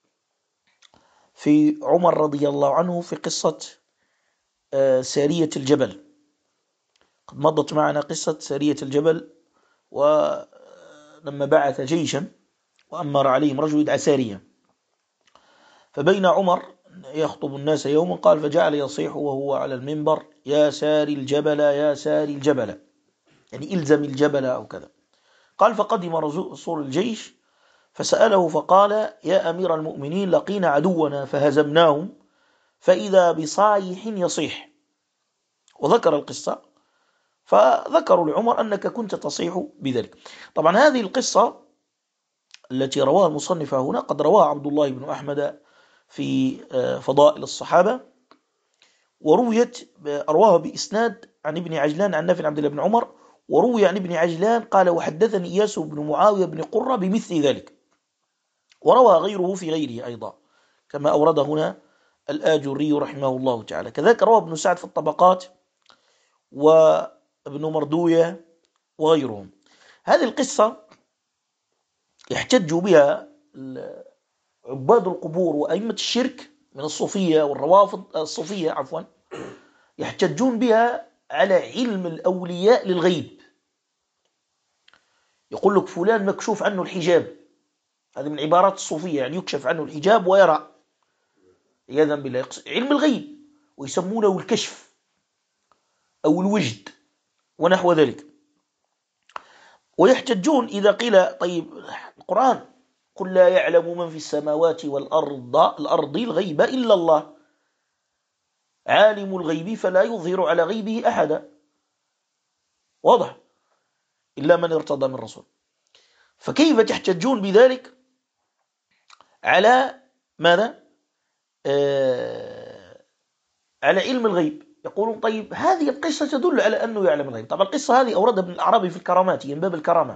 في عمر رضي الله عنه في قصة سارية الجبل. قد مضت معنا قصة سارية الجبل ولما بعث جيشا وأمر عليهم رجل يدعى سارية فبين عمر يخطب الناس يوما قال فجعل يصيح وهو على المنبر يا ساري الجبل يا ساري الجبل يعني إلزم الجبل أو كذا. قال فقدم رسول الجيش فسأله فقال يا أمير المؤمنين لقينا عدونا فهزمناهم فإذا بصايح يصيح وذكر القصة. فذكروا لعمر أنك كنت تصيح بذلك. طبعا هذه القصة التي رواها المصنف هنا قد رواها عبد الله بن أحمد في فضائل الصحابة ورواها بإسناد عن ابن عجلان عن نافع عن عبد الله بن عمر وروي عن ابن عجلان قال وحدثني إياس بن معاوية بن قرة بمثل ذلك، وروى غيره في غيره أيضا كما أورد هنا الآجري رحمه الله تعالى. كذلك روى ابن سعد في الطبقات وابن مردوية وغيرهم. هذه القصة يحتج بها عباد القبور وأئمة الشرك من الصوفية والروافض الصوفية يحتجون بها على علم الأولياء للغيب. يقول لك فلان مكشوف عنه الحجاب، هذه من عبارات الصوفية، يعني يكشف عنه الحجاب ويرى عياذا بالله علم الغيب، ويسمونه الكشف أو الوجد ونحو ذلك. ويحتجون إذا قيل طيب القرآن قل لا يعلم من في السماوات والأرض الغيب إلا الله، عالم الغيب فلا يظهر على غيبه أحدا، واضح، إلا من ارتضى من رسول. فكيف تحتجون بذلك على ماذا؟ على علم الغيب. يقولون طيب هذه القصة تدل على أنه يعلم الغيب. طبعا القصة هذه أوردها ابن الأعرابي في الكرامات، من باب الكرامة.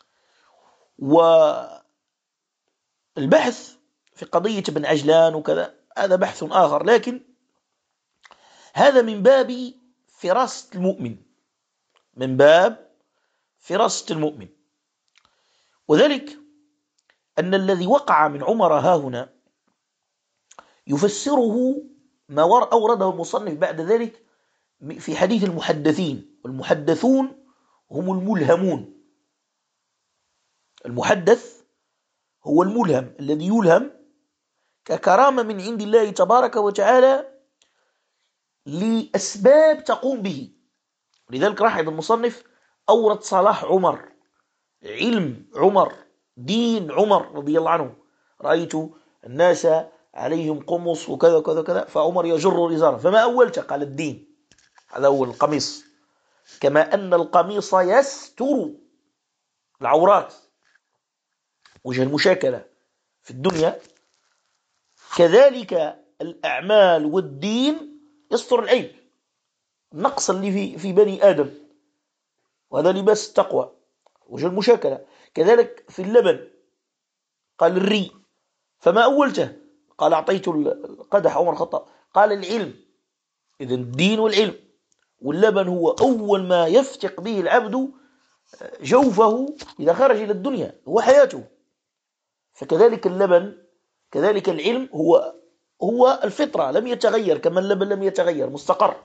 والبحث في قضية ابن عجلان وكذا هذا بحث آخر، لكن هذا من باب فراسة المؤمن، من باب فراسة المؤمن. وذلك أن الذي وقع من عمر ها هنا يفسره ما أورده المصنف بعد ذلك في حديث المحدثين، والمحدثون هم الملهمون. المحدث هو الملهم الذي يلهم ككرامة من عند الله تبارك وتعالى لأسباب تقوم به. لذلك راح المصنف أورد صلاح عمر، علم عمر، دين عمر رضي الله عنه. رأيت الناس عليهم قمص وكذا وكذا وكذا فعمر يجر رزاره، فما أولت؟ قال الدين، هذا هو القميص. كما أن القميص يستر العورات، وجه المشاكلة في الدنيا، كذلك الأعمال والدين يستر العيب، النقص اللي في بني آدم، وهذا لباس التقوى وجه المشاكلة. كذلك في اللبن قال الري، فما أولته؟ قال أعطيت القدح عمر الخطاب، قال العلم. إذن الدين والعلم، واللبن هو أول ما يفتق به العبد جوفه إذا خرج إلى الدنيا، هو حياته. فكذلك اللبن، كذلك العلم هو الفطرة، لم يتغير، كما اللبن لم يتغير، مستقر.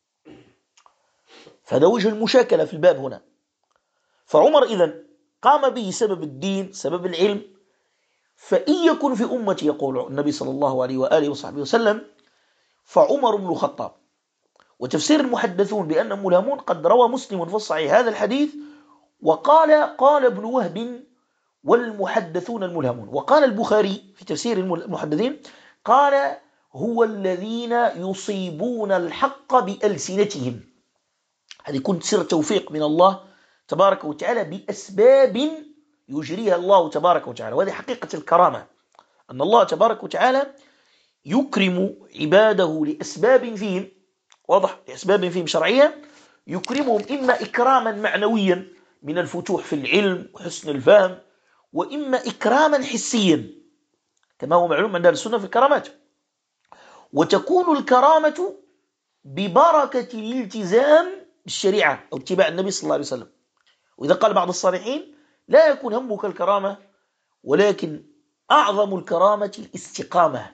فهذا وجه المشاكلة في الباب هنا. فعمر إذن قام به سبب الدين، سبب العلم. فإن يكن في أمتي، يقول النبي صلى الله عليه وآله وصحبه وسلم، فعمر بن الخطاب. وتفسير المحدثون بأنهم ملهمون قد روى مسلم في الصحيح هذا الحديث، وقال قال ابن وهب والمحدثون الملهمون. وقال البخاري في تفسير المحدثين قال هو الذين يصيبون الحق بألسنتهم. هذه كنت سر توفيق من الله تبارك وتعالى بأسباب يجريها الله تبارك وتعالى. وهذه حقيقة الكرامة، أن الله تبارك وتعالى يكرم عباده لأسباب فيهم، واضح، لأسباب فيهم شرعية، يكرمهم إما إكراما معنويا من الفتوح في العلم وحسن الفهم، وإما إكراما حسيا كما هو معلوم عند أهل السنة في الكرامات. وتكون الكرامة ببركة الالتزام بالشريعة أو اتباع النبي صلى الله عليه وسلم. وإذا قال بعض الصالحين لا يكون همك الكرامة، ولكن أعظم الكرامة الاستقامة.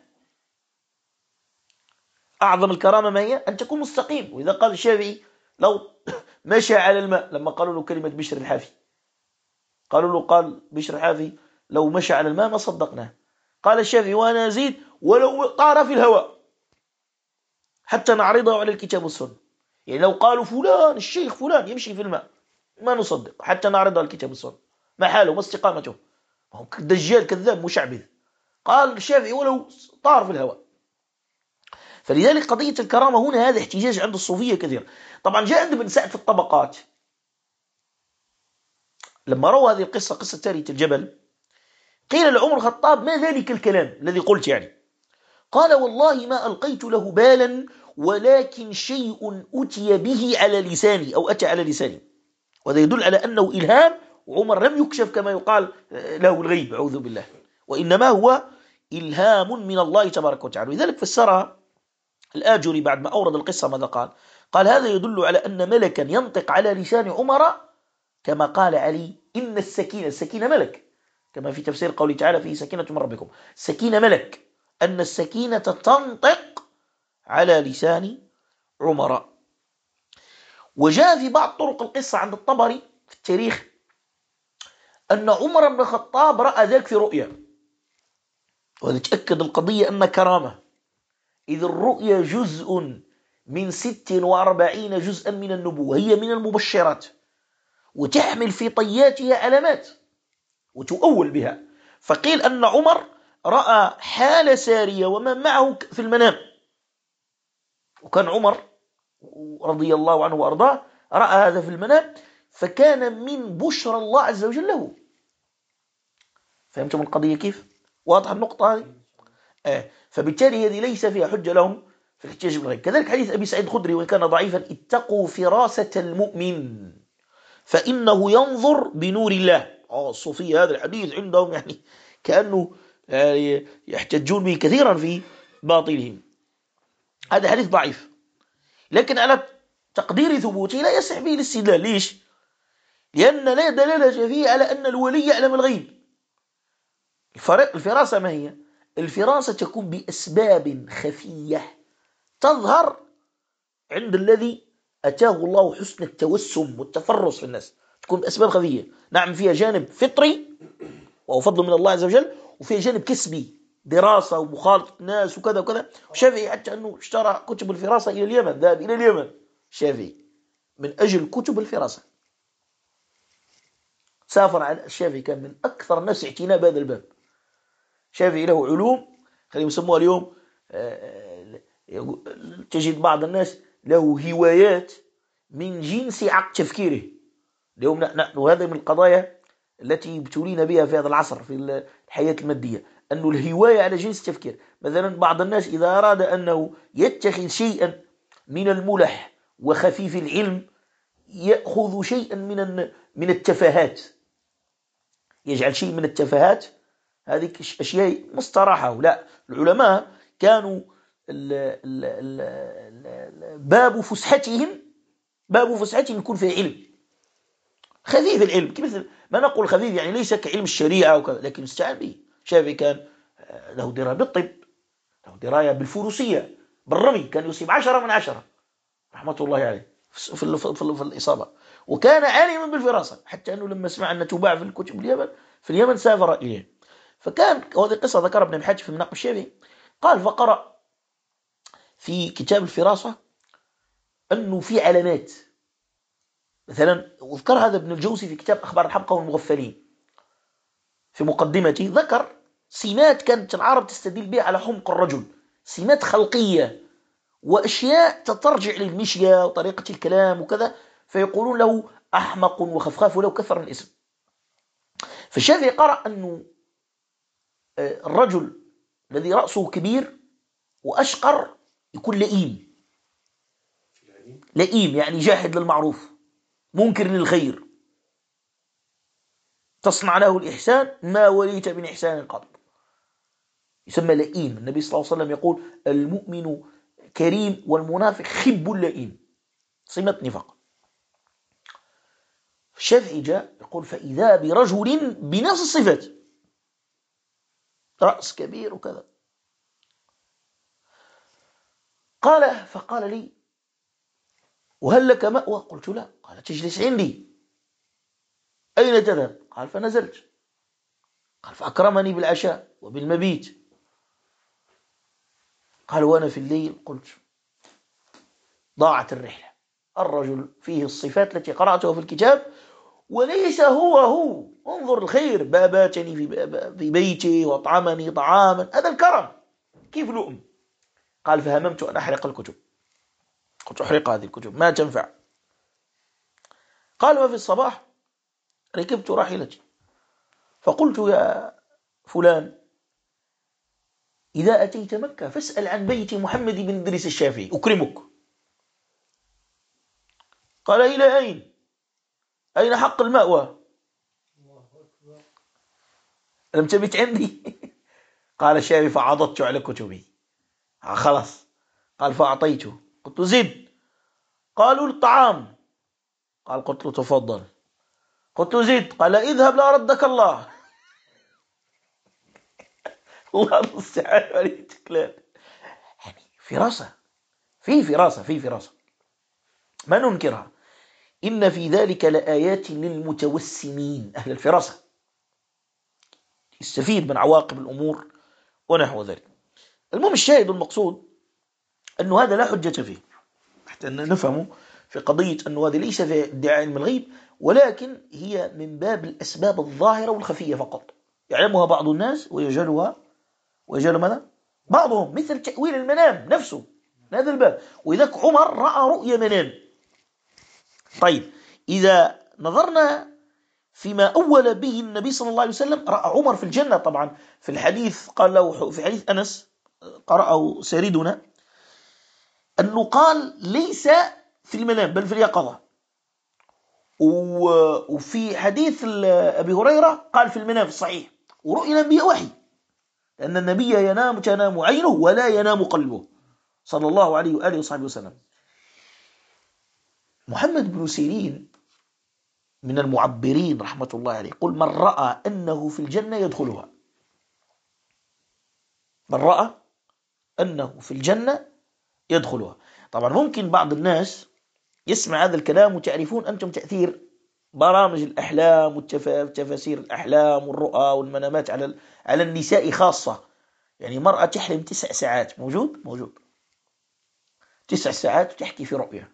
أعظم الكرامة ما هي؟ أن تكون مستقيم. وإذا قال الشافعي لو مشى على الماء، لما قالوا له كلمة بشر الحافي، قال بشر الحافي لو مشى على الماء ما صدقناه. قال الشافعي وأنا أزيد ولو طار في الهواء حتى نعرضه على الكتاب والسنة. يعني لو قالوا فلان الشيخ فلان يمشي في الماء ما نصدق حتى نعرضه على الكتاب والسنة. ما حاله؟ ما استقامته؟ هو دجال كذاب مشعبذ. قال الشافعي ولو طار في الهواء. فلذلك قضية الكرامة هنا هذا احتجاج عند الصوفية كثير. طبعا جاء عند ابن سعد في الطبقات لما روى هذه القصة، قصة سارية الجبل، قيل لعمر الخطاب ما ذلك الكلام الذي قلت؟ يعني قال والله ما ألقيت له بالا، ولكن شيء أتي به على لساني أو أتى على لساني. وهذا يدل على أنه إلهام، وعمر لم يكشف كما يقال له الغيب، أعوذ بالله، وإنما هو إلهام من الله تبارك وتعالى. لذلك فسرها الآجري بعد ما أورد القصة ماذا قال؟ قال هذا يدل على أن ملكا ينطق على لسان عمر كما قال علي إن السكينة ملك، كما في تفسير قوله تعالى فيه سكينة من ربكم، السكينة ملك، أن السكينة تنطق على لسان عمر. وجاء في بعض طرق القصة عند الطبري في التاريخ أن عمر بن الخطاب رأى ذلك في رؤيا، وهذا تأكد القضية أن كرامة، إذ الرؤيا جزء من 46 جزءا من النبوة، هي من المبشرات، وتحمل في طياتها علامات وتؤول بها. فقيل أن عمر رأى حال سارية ومن معه في المنام، وكان عمر رضي الله عنه وأرضاه رأى هذا في المنام، فكان من بشرى الله عز وجل له. فهمتم القضية كيف؟ واضح النقطة هذه؟ فبالتالي هذه ليس فيها حجة لهم في الاحتجاج بالغيب. كذلك حديث أبي سعيد الخدري وإن كان ضعيفا: اتقوا فراسة المؤمن فإنه ينظر بنور الله. الصوفية هذا الحديث عندهم يعني كأنه يحتجون به كثيرا في باطلهم. هذا حديث ضعيف، لكن على تقدير ثبوته لا يصح به الاستدلال. ليش؟ لأن لا دلالة فيه على أن الولي يعلم الغيب. الفراسة ما هي؟ الفراسة تكون بأسباب خفية تظهر عند الذي أتاه الله حسن التوسم والتفرس في الناس، تكون بأسباب خفية. نعم فيها جانب فطري وهو فضل من الله عز وجل، وفيها جانب كسبي، دراسة ومخالطة الناس وكذا وكذا. الشافعي حتى أنه اشترى كتب الفراسة إلى اليمن، ذهب إلى اليمن الشافعي من أجل كتب الفراسة. سافر على الشافعي، كان من أكثر الناس اعتناء بهذا الباب. الشافعي له علوم خلينا يسموها اليوم، تجد بعض الناس له هوايات من جنس عقل تفكيره. اليوم نحن وهذا من القضايا التي ابتلينا بها في هذا العصر في الحياة المادية، أن الهواية على جنس التفكير. مثلا بعض الناس إذا أراد أنه يتخذ شيئا من الملح وخفيف العلم يأخذ شيئا من التفاهات، يجعل شيء من التفاهات، هذه أشياء مستراحة. لا، العلماء كانوا باب فسحتهم يكون فيه علم خفيف العلم، مثل ما نقول خفيف يعني ليس كعلم الشريعة وكذا، لكن استعان به. الشافعي كان له دراية بالطب، له دراية بالفروسية، بالرمي، كان يصيب 10 من 10 رحمة الله عليه في الإصابة. وكان عالما بالفراسة، حتى أنه لما سمع أن تباع في الكتب في اليمن سافر إليه. فكان، وهذه قصة ذكر ابن الحاج في مناقب الشافعي، قال فقرأ في كتاب الفراسة أنه في علامات. مثلا وذكر هذا ابن الجوزي في كتاب أخبار الحمقى والمغفلين، في مقدمته ذكر سمات كانت العرب تستدل بها على حمق الرجل، سمات خلقية وأشياء تترجع للمشية وطريقة الكلام وكذا، فيقولون له أحمق وخفخاف ولو كثر من اسم. فالشافعي قرأ أنه الرجل الذي رأسه كبير وأشقر يكون لئيم يعني جاحد للمعروف، منكر للخير، تصنع له الإحسان ما وليت من إحسان قط، يسمى لئيم. النبي صلى الله عليه وسلم يقول المؤمن كريم والمنافق خب لئيم، صمة نفاق. الشافعي جاء يقول فإذا برجل بنفس الصفات، رأس كبير وكذا. فقال لي وهل لك مأوى؟ قلت لا. قال تجلس عندي. أين تذهب؟ قال فنزلت. قال فأكرمني بالعشاء وبالمبيت. قال وأنا في الليل قلت ضاعت الرحلة، الرجل فيه الصفات التي قرأتها في الكتاب وليس هو. انظر الخير، باباتني في بيتي وأطعمني طعاما، هذا الكرم، كيف لؤم؟ قال فهممت أن أحرق الكتب. قلت أحرق هذه الكتب ما تنفع. قال وفي الصباح ركبت راحلتي فقلت يا فلان إذا أتيت مكة فاسأل عن بيت محمد بن إدريس الشافعي أكرمك. قال إلى أين؟ أين حق المأوى؟ لم تبت عندي. قال الشافعي فعضدت على كتبي. خلاص. قال فأعطيته. قلت له زد. قالوا الطعام. قال قلت له تفضل. قلت له زد. قال اذهب لا ردك الله. الله المستعان عليه تكلان. يعني فراسة، في فراسة ما ننكرها. إن في ذلك لآيات للمتوسمين أهل الفراسة، يستفيد من عواقب الأمور ونحو ذلك. المهم الشاهد المقصود أنه هذا لا حجة فيه، حتى أن نفهمه في قضية أنه هذا ليس في ادعاء علم الغيب، ولكن هي من باب الأسباب الظاهرة والخفية فقط، يعلمها بعض الناس ويجهل ماذا؟ بعضهم، مثل تأويل المنام نفسه هذا الباب. وإذاك عمر رأى رؤيا منام. طيب إذا نظرنا فيما أول به النبي صلى الله عليه وسلم، رأى عمر في الجنة. طبعا في الحديث قال له في حديث أنس قرأه سيردنا أنه قال ليس في المنام بل في اليقظة. وفي حديث أبي هريرة قال في المنام في الصحيح. ورؤيا الأنبياء وحي، لأن النبي ينام تنام عينه ولا ينام قلبه صلى الله عليه وآله وصحبه وسلم. محمد بن سيرين من المعبرين رحمة الله عليه قل من رأى أنه في الجنة يدخلها. من رأى أنه في الجنة يدخلها. طبعا ممكن بعض الناس يسمع هذا الكلام، وتعرفون أنتم تأثير برامج الأحلام وتفاسير الأحلام والرؤى والمنامات على النساء خاصة. يعني مرأة تحلم 9 ساعات، موجود 9 ساعات وتحكي في رؤيا.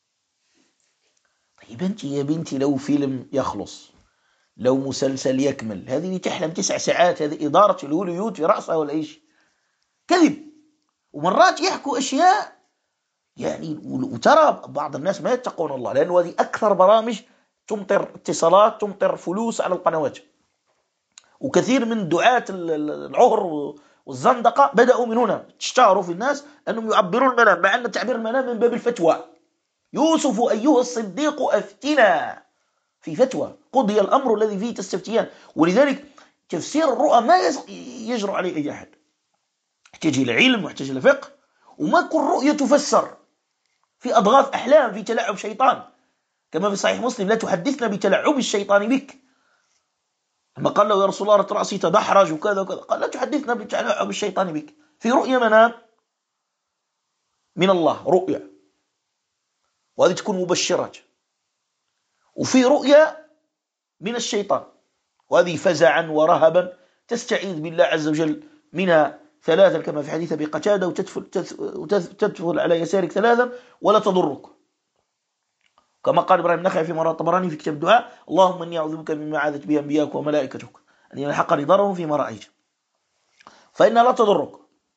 طيب أنت يا بنتي لو فيلم يخلص، لو مسلسل يكمل، هذه اللي تحلم 9 ساعات هذه إدارة الهوليود في رأسها ولا إيش؟ كذب. ومرات يحكوا أشياء يعني، وترى بعض الناس ما يتقون الله، لأنه هذه أكثر برامج تمطر اتصالات، تمطر فلوس على القنوات. وكثير من دعاة العهر والزندقة بدأوا من هنا، اشتهروا في الناس أنهم يعبرون المنام، مع أن تعبير المنام من باب الفتوى. يوسف أيها الصديق أفتنا في فتوى، قضي الأمر الذي فيه تستفتيان. ولذلك تفسير الرؤى ما يجرؤ عليه أي أحد، يحتاج إلى علم ويحتاج إلى فقه. وما كل رؤية تفسر، في أضغاث أحلام، في تلاعب شيطان، كما في صحيح مسلم لا تحدثنا بتلاعب الشيطان بك. لما قال له يا رسول الله رأسي تدحرج وكذا وكذا، قال لا تحدثنا بتلاعب الشيطان بك. في رؤيا منام من الله رؤيا، وهذه تكون مبشرات. وفي رؤيا من الشيطان، وهذه فزعا ورهبا تستعيذ بالله عز وجل منها 3 كما في حديث أبي قتادة، وتدفل على يسارك 3 ولا تضرك، كما قال إبراهيم النخعي في مرة الطبراني في كتاب الدعاء اللهم إني أعوذ بك مما عاذت به أنبياك وملائكتك أن يلحقني ضرر فيما رأيت، فإنها لا تضرك.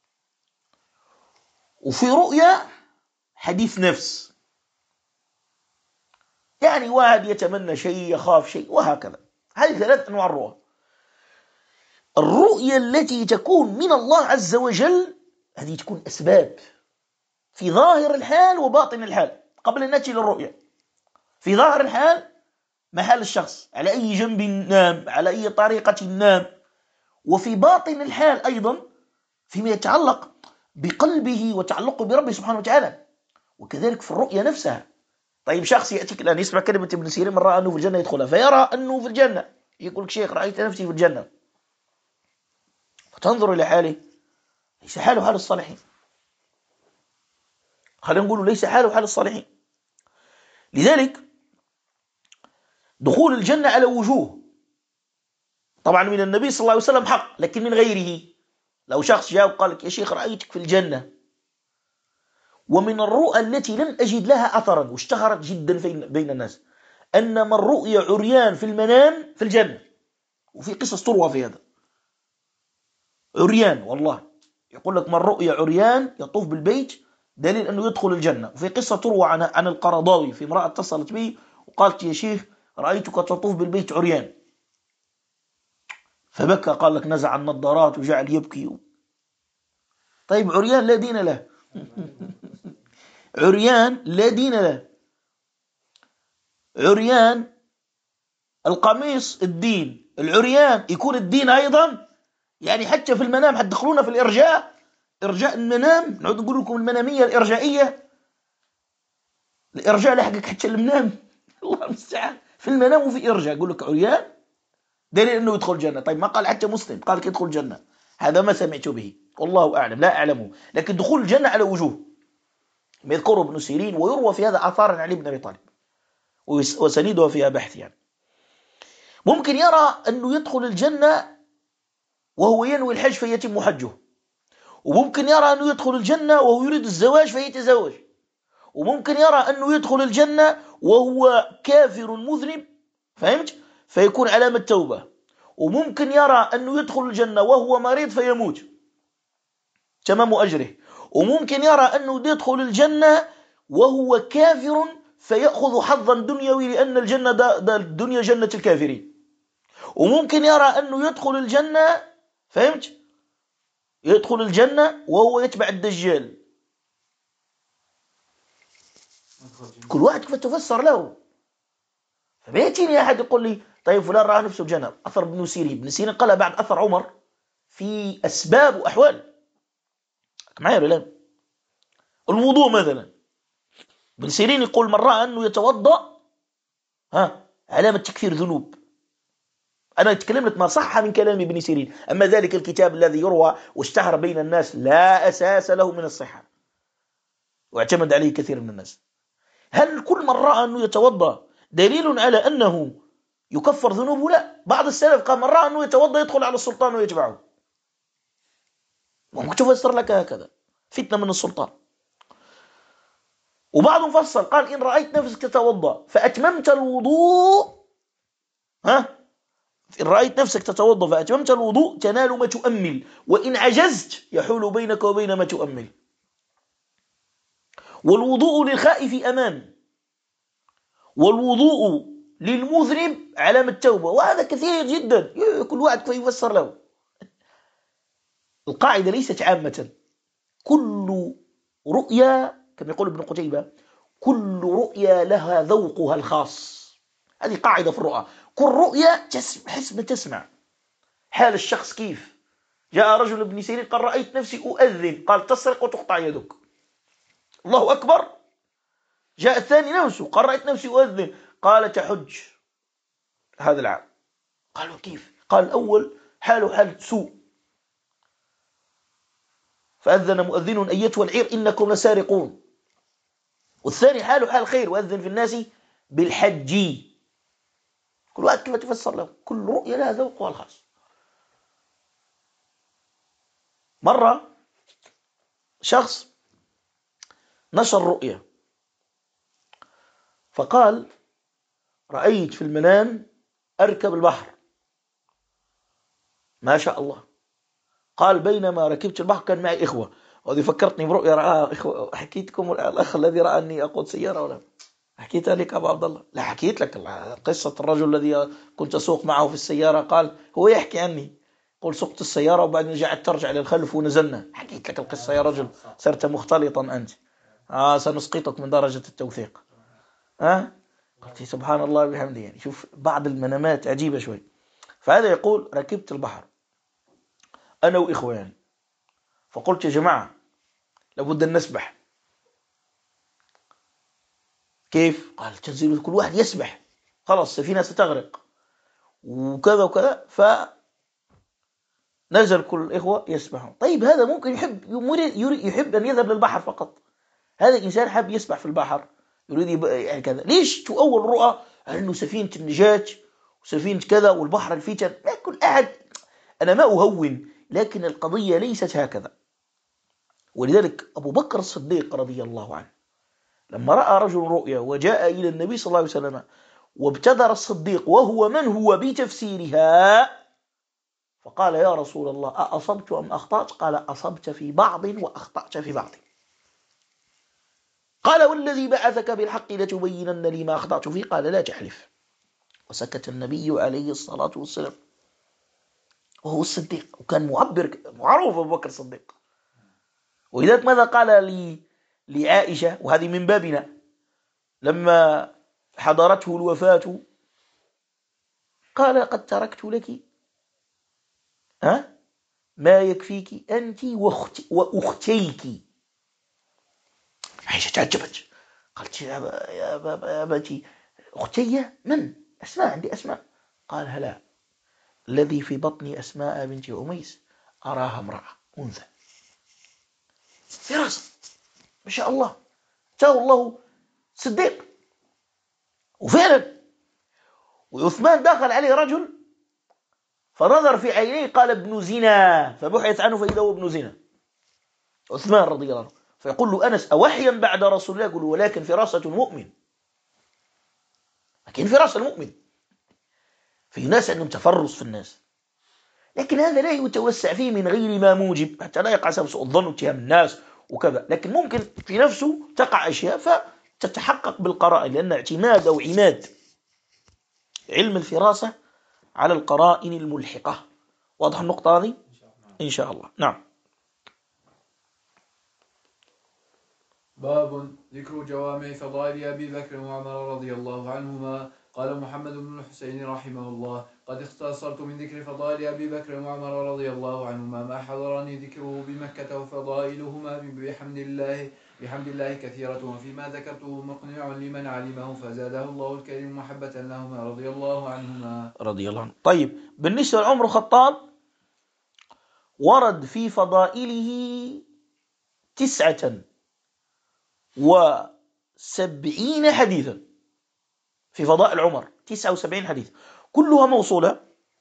وفي رؤيا حديث نفس، يعني واحد يتمنى شيء، يخاف شيء، وهكذا. هذه 3 أنواع الرؤى. الرؤيا التي تكون من الله عز وجل هذه تكون أسباب في ظاهر الحال وباطن الحال. قبل أن نأتي للرؤيا، في ظاهر الحال محل الشخص، على أي جنب نام، على أي طريقة نام. وفي باطن الحال أيضا فيما يتعلق بقلبه وتعلقه بربه سبحانه وتعالى. وكذلك في الرؤيا نفسها. طيب شخص يأتيك الآن يسمع كلمة ابن سيرين من رأى أنه في الجنة يدخلها، فيرى أنه في الجنة، يقول لك شيخ رأيت نفسي في الجنة، فتنظر إلى حاله ليس حاله حال الصالحين. خلينا نقول ليس حاله حال الصالحين. لذلك دخول الجنة على وجوه، طبعا من النبي صلى الله عليه وسلم حق، لكن من غيره. لو شخص جاء وقال لك يا شيخ رأيتك في الجنة. ومن الرؤى التي لم أجد لها أثرا واشتهرت جدا بين الناس أن من رؤي عريان في المنام في الجنة. وفي قصص تروى في هذا، عريان والله يقول لك من رؤي عريان يطوف بالبيت دليل أنه يدخل الجنة. وفي قصة تروى عن القرضاوي في امرأة اتصلت به وقالت يا شيخ رأيتك تطوف بالبيت عريان، فبكى، قال لك نزع النظارات وجعل يبكي. طيب عريان لا دين له. عريان لا دين له، عريان القميص الدين، العريان يكون الدين أيضا. يعني حتى في المنام هتدخلونا في الإرجاء، إرجاء المنام. نعود نقول لكم المنامية الإرجائية، الإرجاء لحقك حتى المنام. الله المستعان، في المنام وفي إرجاء. يقول لك عريان دليل أنه يدخل الجنة. طيب ما قال حتى مسلم قال لك يدخل الجنة؟ هذا ما سمعت به، والله أعلم، لا أعلمه. لكن دخول الجنة على وجوه يذكره ابن سيرين، ويروى في هذا آثار عن علي بن أبي طالب، وسنيدها فيها بحث. يعني ممكن يرى أنه يدخل الجنة وهو ينوي الحج فيتم حجه، وممكن يرى أنه يدخل الجنة وهو يريد الزواج فيتزوج، وممكن يرى أنه يدخل الجنة وهو كافر مذنب، فهمت؟ فيكون علامة توبة. وممكن يرى أنه يدخل الجنة وهو مريض فيموت تمام أجره. وممكن يرى أنه يدخل الجنة وهو كافر فيأخذ حظا دنيوي، لأن الجنة دا الدنيا جنة الكافرين. وممكن يرى أنه يدخل الجنة، فهمت؟ يدخل الجنة وهو يتبع الدجال. كل واحد كيف تفسر له. فبيأتيني أحد يقول لي طيب فلان رأى نفسه الجنة، أثر ابن سيرين. ابن سيرين قال بعد أثر عمر في أسباب وأحوال معايا ولا؟ الوضوء مثلا، ابن سيرين يقول من رأى أنه يتوضأ علامة تكفير ذنوب. أنا أتكلم لك ما صح من كلام ابن سيرين، أما ذلك الكتاب الذي يروى واشتهر بين الناس لا أساس له من الصحة، واعتمد عليه كثير من الناس. هل كل من رأى أنه يتوضأ دليل على أنه يكفر ذنوبه؟ لا. بعض السلف قال من رأى أنه يتوضأ يدخل على السلطان ويتبعه. ممكن تفسر لك هكذا، فتنة من السلطان. وبعضهم فسر قال إن رأيت نفسك تتوضأ فأتممت الوضوء، إن رأيت نفسك تتوضأ فأتممت الوضوء تنال ما تؤمل، وإن عجزت يحول بينك وبين ما تؤمل. والوضوء للخائف أمان، والوضوء للمذنب علامة التوبة. وهذا كثير جدا، كل واحد كيف يفسر له. القاعدة ليست عامة. كل رؤيا كما يقول ابن قتيبة كل رؤيا لها ذوقها الخاص. هذه قاعدة في الرؤى. كل رؤيا حسب ما تسمع حال الشخص كيف. جاء رجل ابن سيرين قال رأيت نفسي أؤذن، قال تسرق وتقطع يدك. الله أكبر. جاء الثاني نفسه قال رأيت نفسي أؤذن، قال تحج هذا العام. قالوا كيف؟ قال الأول حاله حال سوء، فأذن مؤذن أيتها العير إنكم لسارقون. والثاني حاله حال خير، وأذن في الناس بالحج. كل واحد كيف تفسر له. كل رؤية لها ذوقها الخاص. مرة شخص نشر رؤية فقال رأيت في المنام أركب البحر. ما شاء الله. قال بينما ركبت البحر كان معي إخوة، وهذه فكرتني برؤيا رأى إخوة. حكيتكم الأخ الذي رأى أني أقود سيارة ولا حكيتها لك أبو عبد الله؟ لا حكيت لك قصة الرجل الذي كنت أسوق معه في السيارة. قال هو يحكي عني، قل سقت السيارة وبعدين رجعت ترجع للخلف ونزلنا. حكيت لك القصة يا رجل، صرت مختلطا أنت. سنسقطك من درجة التوثيق. قلت سبحان الله بحمده. يعني شوف بعض المنامات عجيبة شوي. فهذا يقول ركبت البحر أنا وإخواني، يعني فقلت يا جماعة لابد أن نسبح. كيف؟ قال تنزل كل واحد يسبح، خلاص السفينة ستغرق وكذا وكذا. فنزل كل الإخوة يسبحون. طيب هذا ممكن يحب أن يذهب للبحر فقط. هذا الإنسان حاب يسبح في البحر، يريد يعني كذا. ليش تؤول رؤى أنه سفينة النجاة وسفينة كذا والبحر الفتن؟ لا، كل أحد. أنا ما أهون، لكن القضية ليست هكذا. ولذلك أبو بكر الصديق رضي الله عنه لما رأى رجل رؤيا وجاء إلى النبي صلى الله عليه وسلم وابتدر الصديق وهو من هو بتفسيرها، فقال يا رسول الله أصبت أم أخطأت؟ قال أصبت في بعض وأخطأت في بعض. قال والذي بعثك بالحق لتبينن لي ما أخطأت فيه؟ قال لا تحلف. وسكت النبي عليه الصلاة والسلام وهو الصديق، وكان معروف أبو بكر الصديق. ولذلك ماذا قال لعائشة، وهذه من بابنا، لما حضرته الوفاة قال قد تركت لك ما يكفيك أنت وأختيك. عائشة تعجبت، قالت يا أبتي أختي من؟ أسماء، عندي أسماء. قال هلا، الذي في بطن أسماء بنت عميس أراها امرأة أنثى. فراسة ما شاء الله، تاه الله صديق. وفعلا وعثمان دخل عليه رجل فنظر في عينيه قال ابن زنا، فبحث عنه فإذا هو ابن زنا عثمان رضي الله عنه. فيقول له أنس أوحيا بعد رسول الله؟ يقول ولكن فراسة المؤمن، لكن فراسة المؤمن. في ناس عندهم تفرس في الناس، لكن هذا لا يتوسع فيه من غير ما موجب، حتى لا يقع سوء الظن واتهام الناس وكذا. لكن ممكن في نفسه تقع أشياء فتتحقق بالقرائن، لأن اعتماد أو عماد علم الفراسة على القرائن الملحقة. واضح النقطة هذه إن شاء الله. نعم. باب ذكر جوامع فضائل أبي بكر وعمر رضي الله عنهما. قال محمد بن الحسين رحمه الله قد اختصرت من ذكر فضائل أبي بكر وعمر رضي الله عنهما ما حضرني ذكره بمكة، وفضائلهما بحمد الله كثيرة، وفيما ذكرته مقنع لمن علمه، فزاده الله الكريم محبة لهما رضي الله عنهما. رضي الله عنه. طيب، بالنسبة لعمر الخطاب ورد في فضائله 79 حديثا. في فضائل عمر 79 حديث كلها موصولة.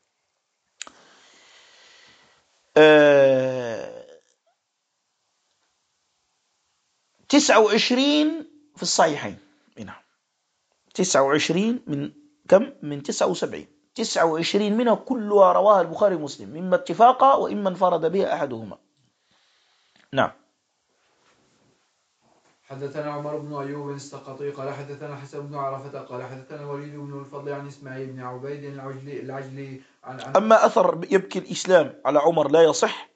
29 في الصحيحين. نعم، 29 من كم؟ من 79. 29 منها كلها رواها البخاري ومسلم، إما اتفاقا وإما انفرد بها أحدهما. نعم. حدثنا عمر بن أيوب السقطي قال حدثنا حسن بن عرفة قال حدثنا الوليد بن الفضل عن إسماعيل بن عبيد العجلي عن أما أثر يبكي الإسلام على عمر لا يصح،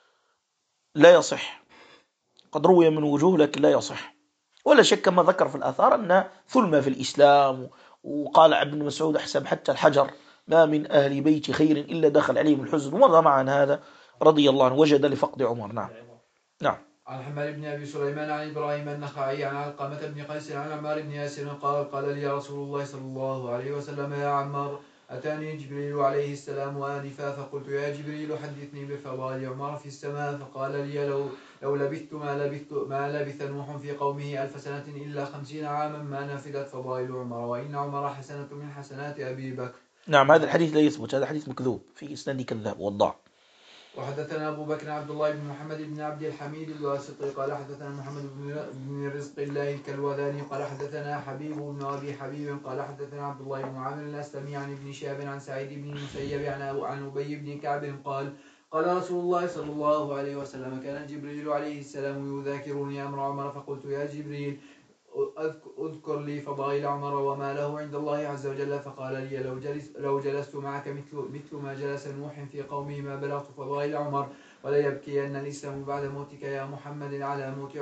لا يصح. قد روي من وجوه لكن لا يصح. ولا شك ما ذكر في الآثار أن ثلمة في الإسلام. وقال ابن مسعود أحسب حتى الحجر ما من أهل بيت خير إلا دخل عليهم الحزن، ومضى معنا هذا رضي الله عنه، وجد لفقد عمر. نعم. نعم. عن حماد بن أبي سليمان عن إبراهيم النخعي عن علقمة بن قيس عن عمار بن ياسر قال لي رسول الله صلى الله عليه وسلم يا عمار أتاني جبريل عليه السلام آنفا فقلت يا جبريل حدثني بفضائل عمر في السماء، فقال لي لو لبثت ما لبث نوح في قومه 1000 سنة إلا 50 عاما ما نفدت فضائل عمر، وإن عمر حسنة من حسنات أبي بكر. نعم، هذا الحديث لا يثبت، هذا حديث مكذوب في إسناد كذاب وضاع. وحدثنا أبو بكر عبد الله بن محمد بن عبد الحميد الواسطي قال حدثنا محمد بن رزق الله الكلوذاني قال حدثنا حبيب بن أبي حبيب قال حدثنا عبد الله بن عامر الأسلمي عن ابن شهاب عن سعيد بن المسيب عن أبي بن كعب قال رسول الله صلى الله عليه وسلم كان جبريل عليه السلام يذاكرني أمر عمر، فقلت يا جبريل اذكر لي فضائل عمر وما له عند الله عز وجل، فقال لي لو جلست معك مثل ما جلس نوح في قومه ما بلغت فضائل عمر، ولا يبكين الإسلام بعد موتك يا محمد على موت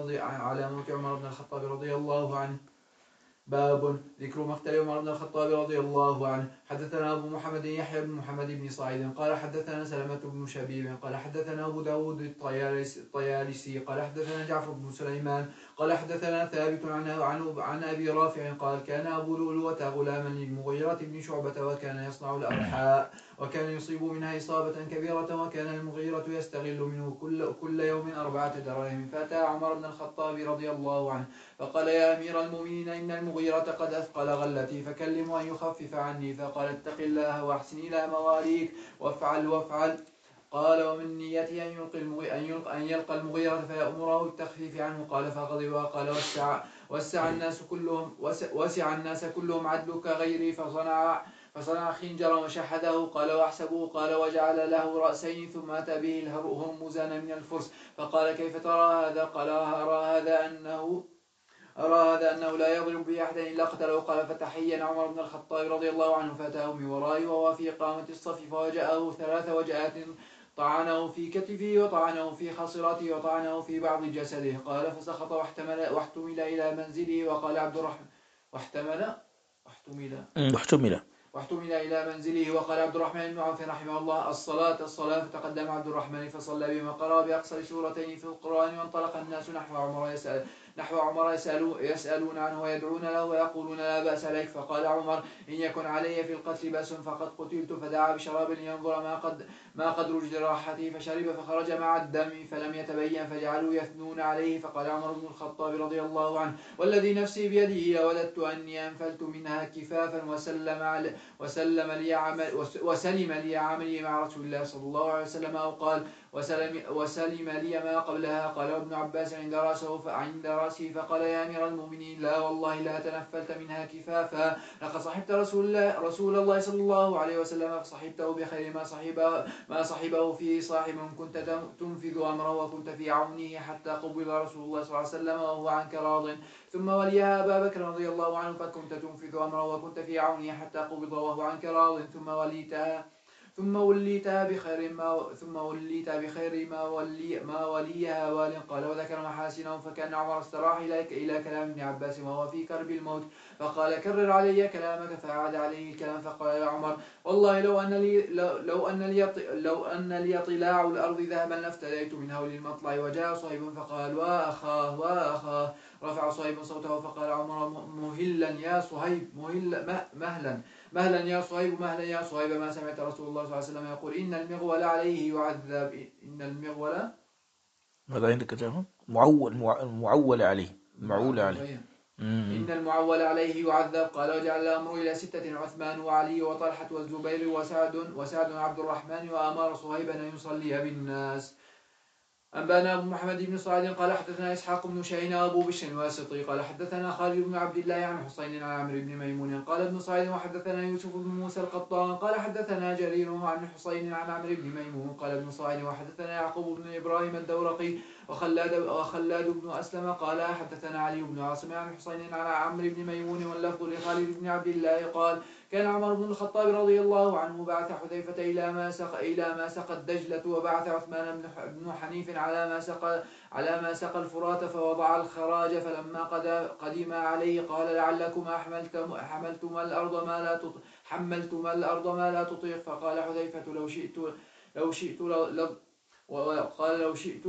عمر بن الخطاب رضي الله عنه. باب ذكر مقتل عمر بن الخطاب رضي الله عنه. حدثنا أبو محمد يحيى بن محمد بن صعيد قال حدثنا سلمة بن شبيب قال حدثنا أبو داود الطيالسي قال حدثنا جعفر بن سليمان قال حدثنا ثابت عن أبي رافع قال كان أبو لؤلؤة غلاما للمغيرة بن شعبة وكان يصنع الأرحاء وكان يصيب منها إصابة كبيرة، وكان المغيرة يستغل منه كل يوم 4 دراهم، فأتى عمر بن الخطاب رضي الله عنه فقال يا أمير المؤمنين إن المغيرة قد أثقل غلتي فكلموا أن يخفف عني، فقال اتق الله وأحسن إلى مواليك وافعل. قال ومن نيته أن يلقى المغيرة فيأمره بالتخفيف عنه. قال فغضب وقال وسع الناس كلهم عدلك غيري، فصنع خنجرا وشحذه قال واحسبه قال وجعل له رأسين ثم أتى به الهرمزان من الفرس فقال كيف ترى هذا؟ قال أرى هذا أنه لا يضرب به أحدا إلا قتله. قال فتحين عمر بن الخطاب رضي الله عنه فأتاه من ورائه وهو في قامة الصف فوجأه 3 وجآت، طعنه في كتفه وطعنه في خصرته وطعنه في بعض جسده. قال فسقط واحتمل إلى منزله. وقال عبد الرحمن واحتمل واحتمل إلى منزله. وقال عبد الرحمن بن عوف رحمه الله: الصلاة فتقدم عبد الرحمن فصلى بما قرأ بأقصر سورتين في القرآن، وانطلق الناس نحو عمر يسألون عنه ويدعون له ويقولون: لا بأس عليك. فقال عمر: إن يكن علي في القتل بأس فقد قتلت. فدعا بشراب لينظر ما قدر جراحته، فشرب فخرج مع الدم فلم يتبين، فجعلوا يثنون عليه. فقال عمر بن الخطاب رضي الله عنه: والذي نفسي بيده لوددت أني أنفلت منها كفافا وسلم لي عملي مع رسول الله صلى الله عليه وسلم، أو قال: وسلم لي ما قبلها. قال ابن عباس عند رأسه فقال: يا أمير المؤمنين، لا والله لا تنفلت منها كفافا، لقد صحبت رسول الله صلى الله عليه وسلم، فصحبته بخير ما صحبه فيه صاحب، كنت تنفذ أمره وكنت في عونه حتى قبل رسول الله صلى الله عليه وسلم وهو عنك راض. ثم وليها أبا بكر رضي الله عنه، فكنت تنفذ أمره وكنت في عونه حتى قبض وهو عنك راض. ثم وليتها بخير ما وليها وال. قال: وذكر محاسنه، فكان عمر استراح إلى كلام ابن عباس وهو في كرب الموت، فقال: كرر علي كلامك. فأعاد عليه الكلام، فقال عمر: والله لو أن لي طلاع الأرض ذهبا لافتديت من هول المطلع. وجاء صهيب فقال: وأخاه. رفع صهيب صوته فقال عمر: مهلا يا صهيب، مهلا يا صهيب، مهلا يا صهيب، ما سمعت رسول الله صلى الله عليه وسلم يقول: إن المغول عليه يعذب. إن المغول ماذا عندك كتابه؟ معول عليه. إن المعول عليه يعذب. قال: وجعل الأمر إلى 6: عثمان وعلي وطلحة والزبير وسعد عبد الرحمن، وأمر صهيبا أن يصلي بالناس. أنبأنا أبو محمد بن صعيد قال: حدثنا إسحاق بن شاهين أبو بشر الواسطي قال: حدثنا خالد بن عبد الله عن حسين عن عمرو بن ميمون قال ابن صعيد: وحدثنا يوسف بن موسى القطان قال: حدثنا جرير عن حسين عن عمرو بن ميمون قال ابن صعيد: وحدثنا يعقوب بن إبراهيم الدورقي وخلاد بن أسلم قال: حدثنا علي بن عاصم عن حسين عن عمرو بن ميمون، واللفظ لخالد بن عبد الله قال: كان عمر بن الخطاب رضي الله عنه بعث حذيفة إلى ما سقى الدجلة، وبعث عثمان بن حنيف على ما سقى الفرات، فوضع الخراج. فلما قدم عليه قال: لعلكما حملتما الأرض ما لا تطيق. فقال حذيفة: لو شئت وقال: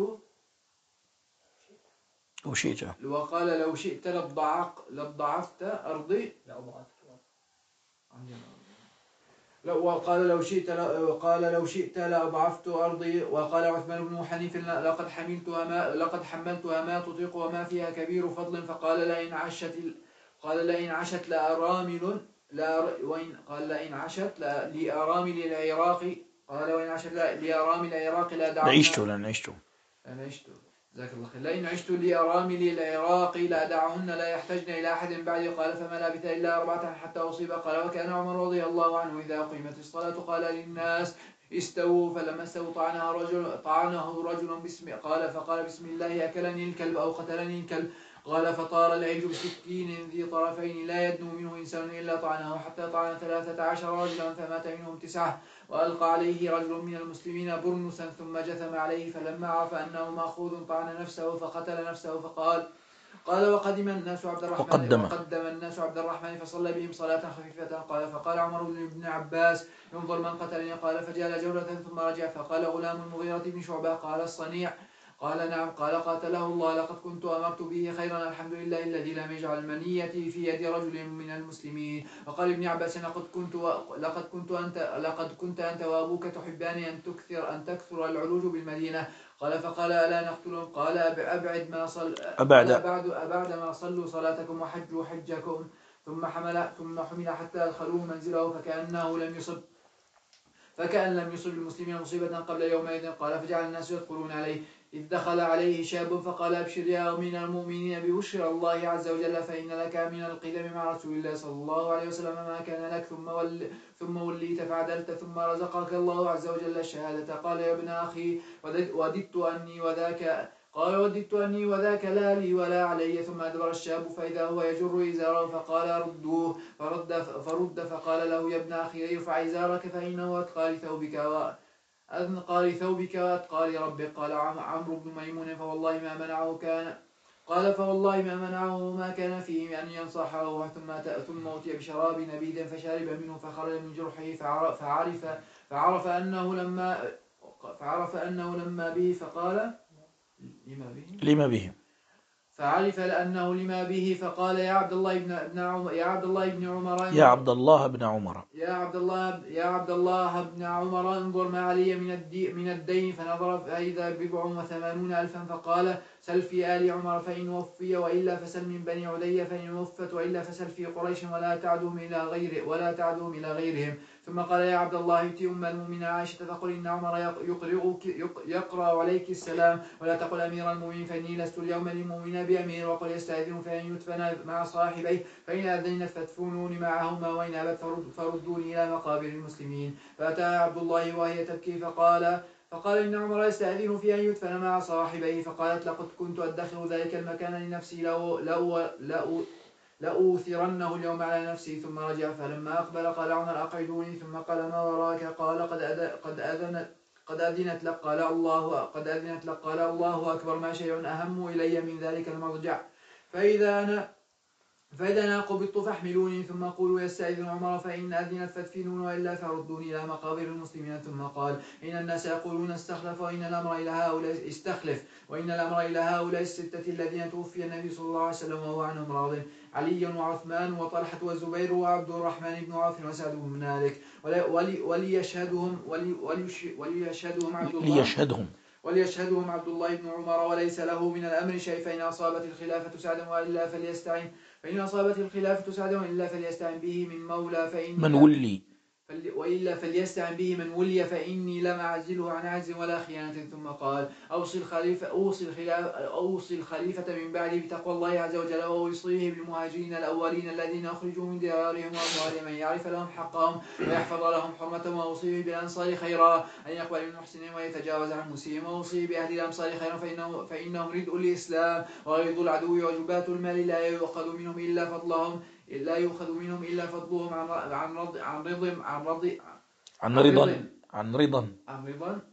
لو شئت لضعفت أرضي. وقال: لو شئت لأضعفت أرضي. وقال عثمان بن حنيف: لقد حملتها ما تطيق وما فيها كبير فضل. فقال: لئن عشت لأرامل العراق. قال: وإن عشت لأرامل العراق لا دعونا. ذاك الله خير. لئن عشت لأرامل العراق لا دعهن لا يحتجن إلى أحد بعد. قال: فما لبث إلا 4 حتى أصيب. قال: وكان عمر رضي الله عنه إذا أقيمت الصلاة قال للناس: استووا. فلما استووا طعنه رجل فقال: بسم الله أكلني الكلب أو قتلني الكلب. قال: فطار العجل بسكين ذي طرفين لا يدنو منه إنسان إلا طعنه، حتى طعن 13 رجلا فمات منهم 9. وألقى عليه رجل من المسلمين برنسا ثم جثم عليه، فلما عرف أنه مأخوذ طعن نفسه فقتل نفسه. قال: وقدم الناس عبد الرحمن فصلى بهم صلاة خفيفة. قال: فقال عمر بن عباس: ينظر من قتلني. قال: فجال جولة ثم رجع. فقال غلام المغيرة بن شعبة: قال الصنيع؟ قال: نعم. قال: قاتله الله، لقد كنت أمرت به خيرا، الحمد لله الذي لم يجعل المنية في يد رجل من المسلمين. وقال ابن عباس: لقد كنت أنت وأبوك تحبان أن تكثر العلوج بالمدينة. قال: فقال: ألا نقتلهم؟ قال: أبعد ما صلوا صلاتكم وحجوا حجكم. ثم حمل حتى أدخلوه منزله فكأن لم يصب المسلمين مصيبة قبل يومئذ. قال: فجعل الناس يدخلون عليه، إذ دخل عليه شاب فقال: أبشر يا من المؤمنين ببشر الله عز وجل، فإن لك من القدم مع رسول الله صلى الله عليه وسلم ما كان لك، ثم وليت فعدلت، ثم رزقك الله عز وجل الشهادة. قال: يا ابن أخي، وددت أني وذاك لا لي ولا علي. ثم أدبر الشاب فإذا هو يجر إزاره، فقال: ردوه. فقال له: يا ابن أخي، ارفع إزارك فإنه أتقى لثوبك وأتقى لربك. قال عمرو بن ميمون: فوالله ما منعه قال فوالله ما منعه ما كان فيه أن ينصحه ثم أتي بشراب نبيذ فشرب منه فخرج من جرحه فعرف أنه لما به فقال لما به فعرف لأنه لما به فقال يا عبد الله بن عمر يا عبد الله بن عمر يا عبد الله بن عمر انظر ما علي من الدين فنظر فإذا 84,000 فقال سل في آل عمر فإن وفي وإلا فسل من بني عدي فإن وفت وإلا فسل في قريش ولا تعدهم إلى غيرهم ثم قال يا عبد الله ائت أم المؤمنين عائشة فقل إن عمر يقرأ عليك السلام ولا تقل أمير المؤمنين فإني لست اليوم للمؤمنين بأمير وقل يستأذن فإن يدفن مع صاحبيه فإن أذنت فادفنوني معهما وإن أبت فردوني إلى مقابر المسلمين فأتى عبد الله وهي تبكي فقال إن عمر يستأذن في أن يدفن مع صاحبيه فقالت لقد كنت أدخر ذلك المكان لنفسي لأوثرنه اليوم على نفسي ثم رجع فلما أقبل قال عمر أقعدوني ثم قال ما وراك قال قد أذنت لك قال الله أكبر ما شيء أهم إلي من ذلك المضجع فإذا أنا قبضت فاحملوني ثم قولوا يستأذن عمر فإن أذنت فادفنون وإلا فردوني إلى مقابر المسلمين ثم قال إن الناس يقولون استخلف وإن الأمر إلى هؤلاء الستة الذين توفي النبي صلى الله عليه وسلم وهو عنهم راض علي وعثمان وطلحة والزبير وعبد الرحمن بن عوف وسعد بن مالك وليشهدهم عبد الله بن عمر وليس له من الأمر شيء فإن أصابت الخلافة سعدا وإلا فليستعن به من مولى وإلا فليستعن به من ولي فإني لم أعزله عن عجز ولا خيانة ثم قال أوصي الخليفة من بعدي بتقوى الله عز وجل ووصيه بالمهاجرين الأولين الذين أخرجوا من ديارهم وأموالهم من يعرف لهم حقهم ويحفظ لهم حرمتهم ووصيه بالأنصار خيرا أن يقبل من المحسنين ويتجاوز عن المسيئين ووصيه بأهل الأمصار خيرا فإنهم ردء الإسلام وغيظ العدو وجبات المال لا يؤخذ منهم إلا فضلهم عن رضا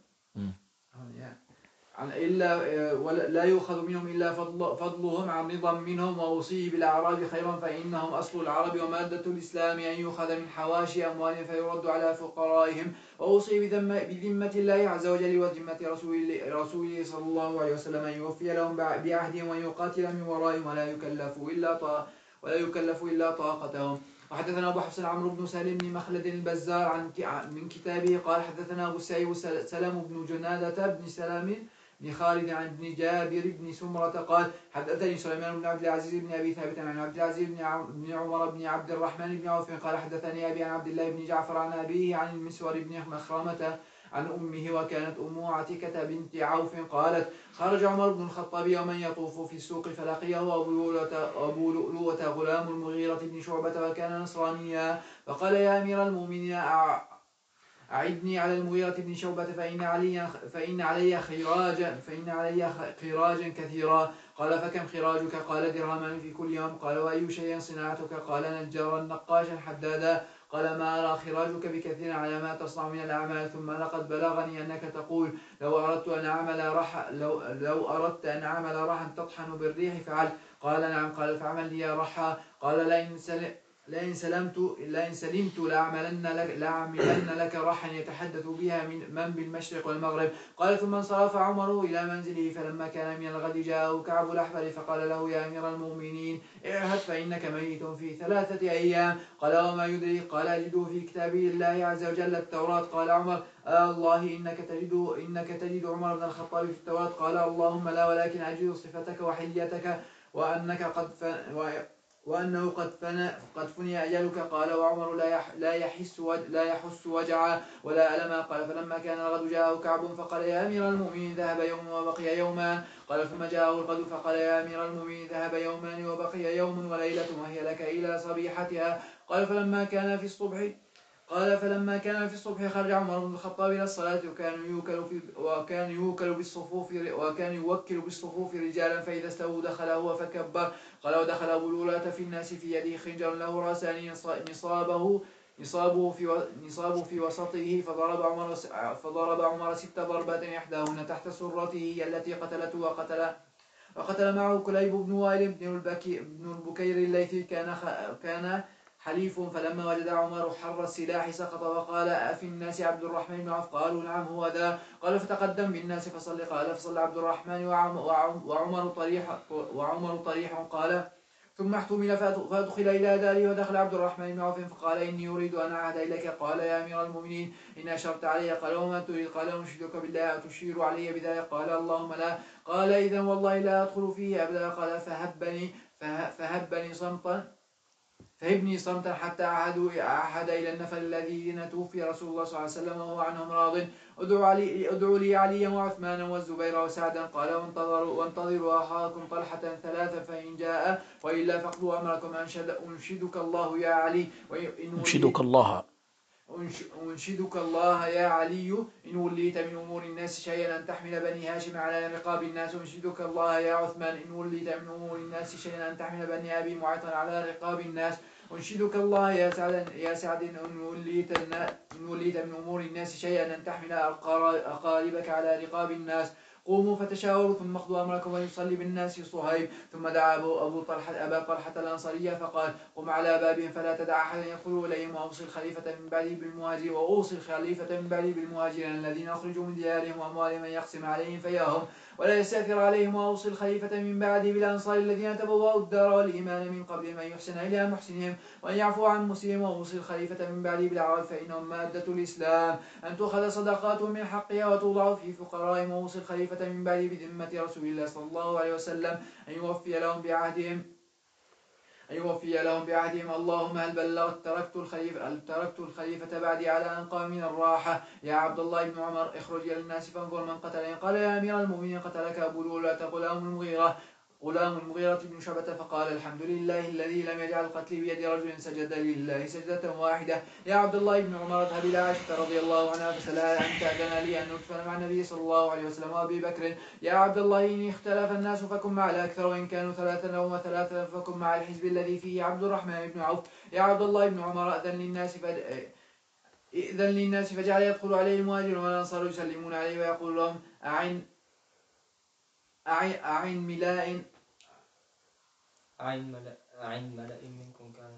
لا يؤخذ منهم إلا فضلهم عن رضا منهم ووصيه بالأعراب خيرا فإنهم أصل العرب ومادة الإسلام أن يؤخذ من حواشي أموالهم فيرد على فقرائهم ووصيه بذمة الله عز وجل وذمة رسوله صلى الله عليه وسلم أن يوفي لهم بعهدهم وأن يقاتل من ورائهم ولا يكلف إلا طاقتهم. وحدثنا أبو حفص عمرو بن سالم بن مخلد البزار من كتابه قال حدثنا أبو السعيد سلام بن جنادة بن سلام بن خالد عن ابن جابر بن سمرة قال حدثني سليمان بن عبد العزيز بن أبي ثابت عن عبد العزيز بن عمر بن عبد الرحمن بن عوف قال حدثني أبي عن عبد الله بن جعفر عن أبيه عن المسور بن مخرمة عن أمه وكانت أمه عتيكة بنت عوف قالت خرج عمر بن الخطاب يوما يطوف في السوق فلقيه أبو لؤلؤة غلام المغيرة بن شعبة وكان نصرانيا فقال يا أمير المؤمنين أعدني على المغيرة بن شعبة فإن علي خراجا كثيرا قال فكم خراجك قال درهمان في كل يوم قال وأي شيء صناعتك قال نجارا نقاشا حدادا قال ما أرى خراجك بكثير على ما تصنع من الأعمال ثم لقد بلغني أنك تقول لو أردت أن أعمل رحا تطحن بالريح فعل قال نعم قال فاعمل لي رحا قال لئن سلمت لأعملن لك رحا يتحدث بها من بالمشرق والمغرب قال ثم انصرف عمر إلى منزله فلما كان من الغد جاءه كعب الأحبر فقال له يا أمير المؤمنين اعهد فإنك ميت في 3 أيام قال وما يدري قال أجده في كتاب الله عز وجل التوراة قال عمر الله إنك تجد عمر بن الخطاب في التوراة قال اللهم لا ولكن أجد صفتك وحليتك وأنه قد فني أجلك قال وعمر لا يحس وجعا ولا ألما قال فلما كان الغد جاءه كعب فقال يا أمير المؤمنين ذهب يوم وبقي يومان قال ثم جاءه الغد فقال يا أمير المؤمنين ذهب يومان وبقي يوم وليلة وهي لك إلى صبيحتها قال فلما كان في الصبح خرج عمر بن الخطاب إلى الصلاة وكان يوكل بالصفوف رجالا فإذا استووا دخل هو فكبر قال ودخل أبو لؤلؤة في الناس في يده خنجر له رأسان نصابه في وسطه فضرب عمر 6 ضربات إحداهن تحت سرته التي قتلته وقتل معه كليب بن وائل بن البكير الليثي كان حليف. فلما وجد عمر حر السلاح سقط وقال: أفي الناس عبد الرحمن بن عوف؟ قالوا: نعم هو ذا. قال: فتقدم بالناس فصل. قال: فصلى عبد الرحمن وعمر طريح. قال: ثم احتمل فأدخل إلى داره. ودخل عبد الرحمن بن عوف فقال: إني أريد أن أعهد إليك. قال: يا أمير المؤمنين، إن أشرت علي. قال: وما تريد؟ قال: أنشدك بالله أتشير علي بذلك؟ قال: اللهم لا. قال: إذن والله لا أدخل فيه أبدا. قال: فهبني صمتا حتى عهد إلى النفر الذين توفي رسول الله صلى الله عليه وسلم وهو عنهم راض: ادعوا لي عليا وعثمان والزبير وسعدا. قال: وانتظروا أخاكم طلحة ثلاثا فإن جاء، وإلا فاقضوا أمركم. أنشدك الله يا علي أنشدك الله يا علي إن وليت من أمور الناس شيئا أن تحمل بني هاشم على رقاب الناس. أنشدك الله يا عثمان إن وليت من أمور الناس شيئا أن تحمل بني أبي معيط على رقاب الناس. أنشدك الله يا سعد إن وليت من أمور الناس شيئا أن تحمل أقاربك على رقاب الناس. قوموا فتشاوروا ثم اقضوا أمركم. ويصلي بالناس صهيب. ثم دعا أبا طلحة الأنصارية فقال: قم على بابهم فلا تدع أحدا يدخل إليهم. وأوصي الخليفة من بعدي بالمهاجرين الذين أخرجوا من ديارهم وأموالهم أن يقسم عليهم فياهم ولا يستأثر عليهم. وأوصي الخليفة من بعدي بالأنصار الذين تبوأوا الدار والإيمان من قبلهم أن يحسن إلى محسنهم وأن يعفو عن مسلمهم. وأوصي الخليفة من بعدي بالعرب فإنهم مادة الإسلام أن تؤخذ صدقاتهم من حقها وتوضع في فقرائهم. وأوصي الخليفة من بعدي بذمة رسول الله صلى الله عليه وسلم أن يوفي لهم بعهدهم. اللهم هل بلغت؟ تركت الخليفة بعدي على أنقى من الراحة. يا عبد الله بن عمر، اخرج إلى الناس فانظر من قتلني. قال: يا أمير المؤمنين، قتلك أبو لؤلؤة غلام المغيرة بن شعبة. فقال: الحمد لله الذي لم يجعل قتلي بيد رجل سجد لله سجدة واحدة. يا عبد الله بن عمر، اذهب إلى عائشة رضي الله عنها فسألها أن تأذن لي أن ندفن مع النبي صلى الله عليه وسلم وأبي بكر. يا عبد الله، إن اختلف الناس فكن مع الأكثر، وإن كانوا ثلاثة أو ثلاثة فكن مع الحزب الذي فيه عبد الرحمن بن عوف. يا عبد الله بن عمر، إذن للناس فجعل يدخل عليه المهاجر والأنصار يسلمون عليه ويقول لهم: أعن ملاء منكم كان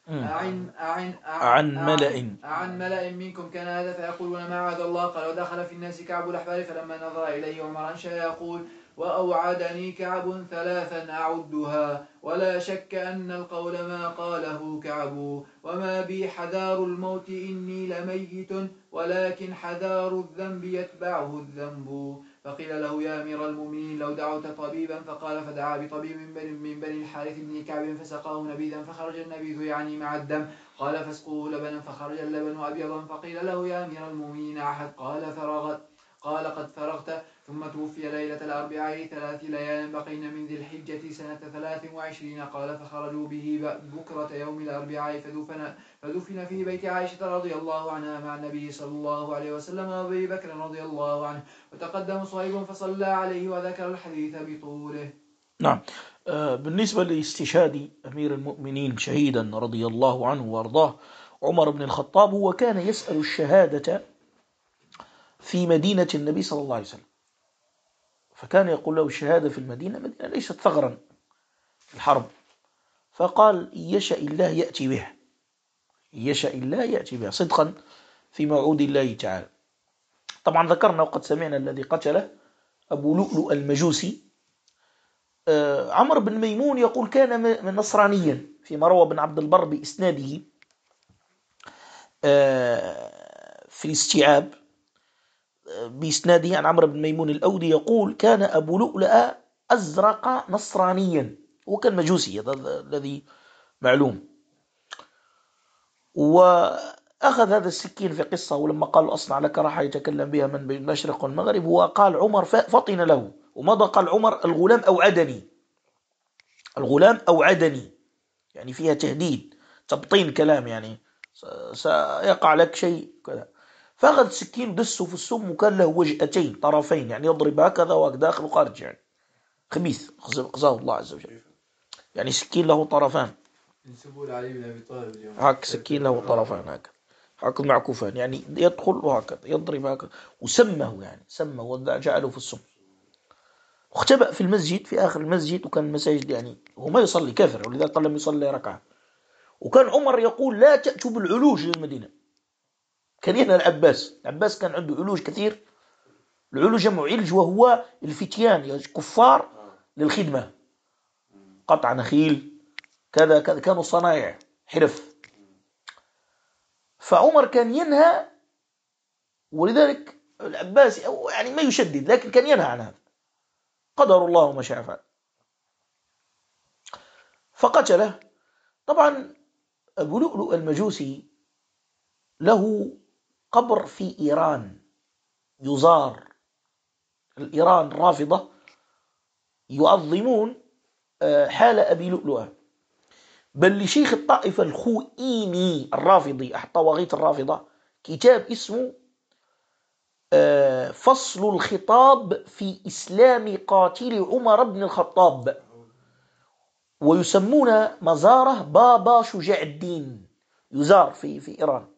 هذا عن ملأ منكم كان هذا فيقولون: ما عاد الله. قال: ودخل في الناس كعب الأحبار فلما نظر إليه عمر أنشأ يقول: وأوعدني كعب ثلاثا أعدها، ولا شك أن القول ما قاله كعب. وما بي حذار الموت إني لميت، ولكن حذار الذنب يتبعه الذنب. فقيل له: يا أمير المؤمنين، لو دعوت طبيبا. فقال: فدعا بطبيب من بني الحارث بن كعب فسقاه نبيذا فخرج النبيذ يعني مع الدم. قال: فاسقوه لبنا فخرج اللبن أبيضا. فقيل له: يا أمير المؤمنين أحد؟ قال: قد فرغت. ثم توفي ليلة الأربعاء 3 ليال بقين من ذي الحجة سنة 23. قال: فخرجوا به بكرة يوم الأربعاء فدفن في بيت عائشة رضي الله عنها مع النبي صلى الله عليه وسلم وأبي بكر رضي الله عنه. وتقدم صهيب فصلى عليه وذكر الحديث بطوله. نعم. بالنسبة لاستشهاد أمير المؤمنين شهيدا رضي الله عنه وارضاه عمر بن الخطاب، هو كان يسأل الشهادة في مدينة النبي صلى الله عليه وسلم، فكان يقول له: الشهادة في المدينة ليست ثغرا في الحرب. فقال: يشاء الله يأتي به، يشاء الله يأتي به صدقا في موعود الله تعالى. طبعا ذكرنا وقد سمعنا الذي قتله أبو لؤلؤ المجوسي. عمرو بن ميمون يقول كان من نصرانيا، فيما روى ابن عبد البر بإسناده في الاستيعاب بإسناده عن عمرو بن ميمون الأودي يقول: كان أبو لؤلؤ أزرق نصرانيا، وكان مجوسي، هذا الذي معلوم. وأخذ هذا السكين في قصة، ولما قال: أصنع لك راح يتكلم بها من بين المشرق والمغرب، وقال عمر فطن له ومضى. قال عمر: الغلام أوعدني، يعني فيها تهديد، تبطين كلام، يعني سيقع لك شيء كذا. فأخذ سكين دسه في السم، وكان له وجهتين طرفين، يعني يضرب هكذا وداخل وخارج، يعني خبيث قزاه الله عز وجل، يعني سكين له طرفان، هاك سكين له طرفان هكذا، هاك معكوفان، يعني يدخل وهكذا يضرب هكذا، وسمه، يعني سمه وجعله في السم. واختبأ في المسجد في آخر المسجد، وكان المساجد يعني هو ما يصلي كافر، ولذلك قال لم يصلي ركعة. وكان عمر يقول لا تأتوا بالعلوج للمدينة. كان هنا العباس كان عنده علوج كثير. العلوج جمع علج، وهو الفتيان كفار للخدمة، قطع نخيل كذا كذا، كانوا صنايع حرف. فعمر كان ينهى، ولذلك العباس يعني ما يشدد، لكن كان ينهى عن هذا. قدر الله ما شاء فعل. فقتله. طبعا أبو لؤلؤ المجوسي له قبر في إيران يزار. الإيران الرافضة يعظمون حال أبي لؤلؤة، بل لشيخ الطائفة الخوئيني الرافضي أحد طواغيت الرافضة كتاب اسمه فصل الخطاب في إسلام قاتل عمر بن الخطاب، ويسمون مزاره بابا شجاع الدين، يزار في إيران.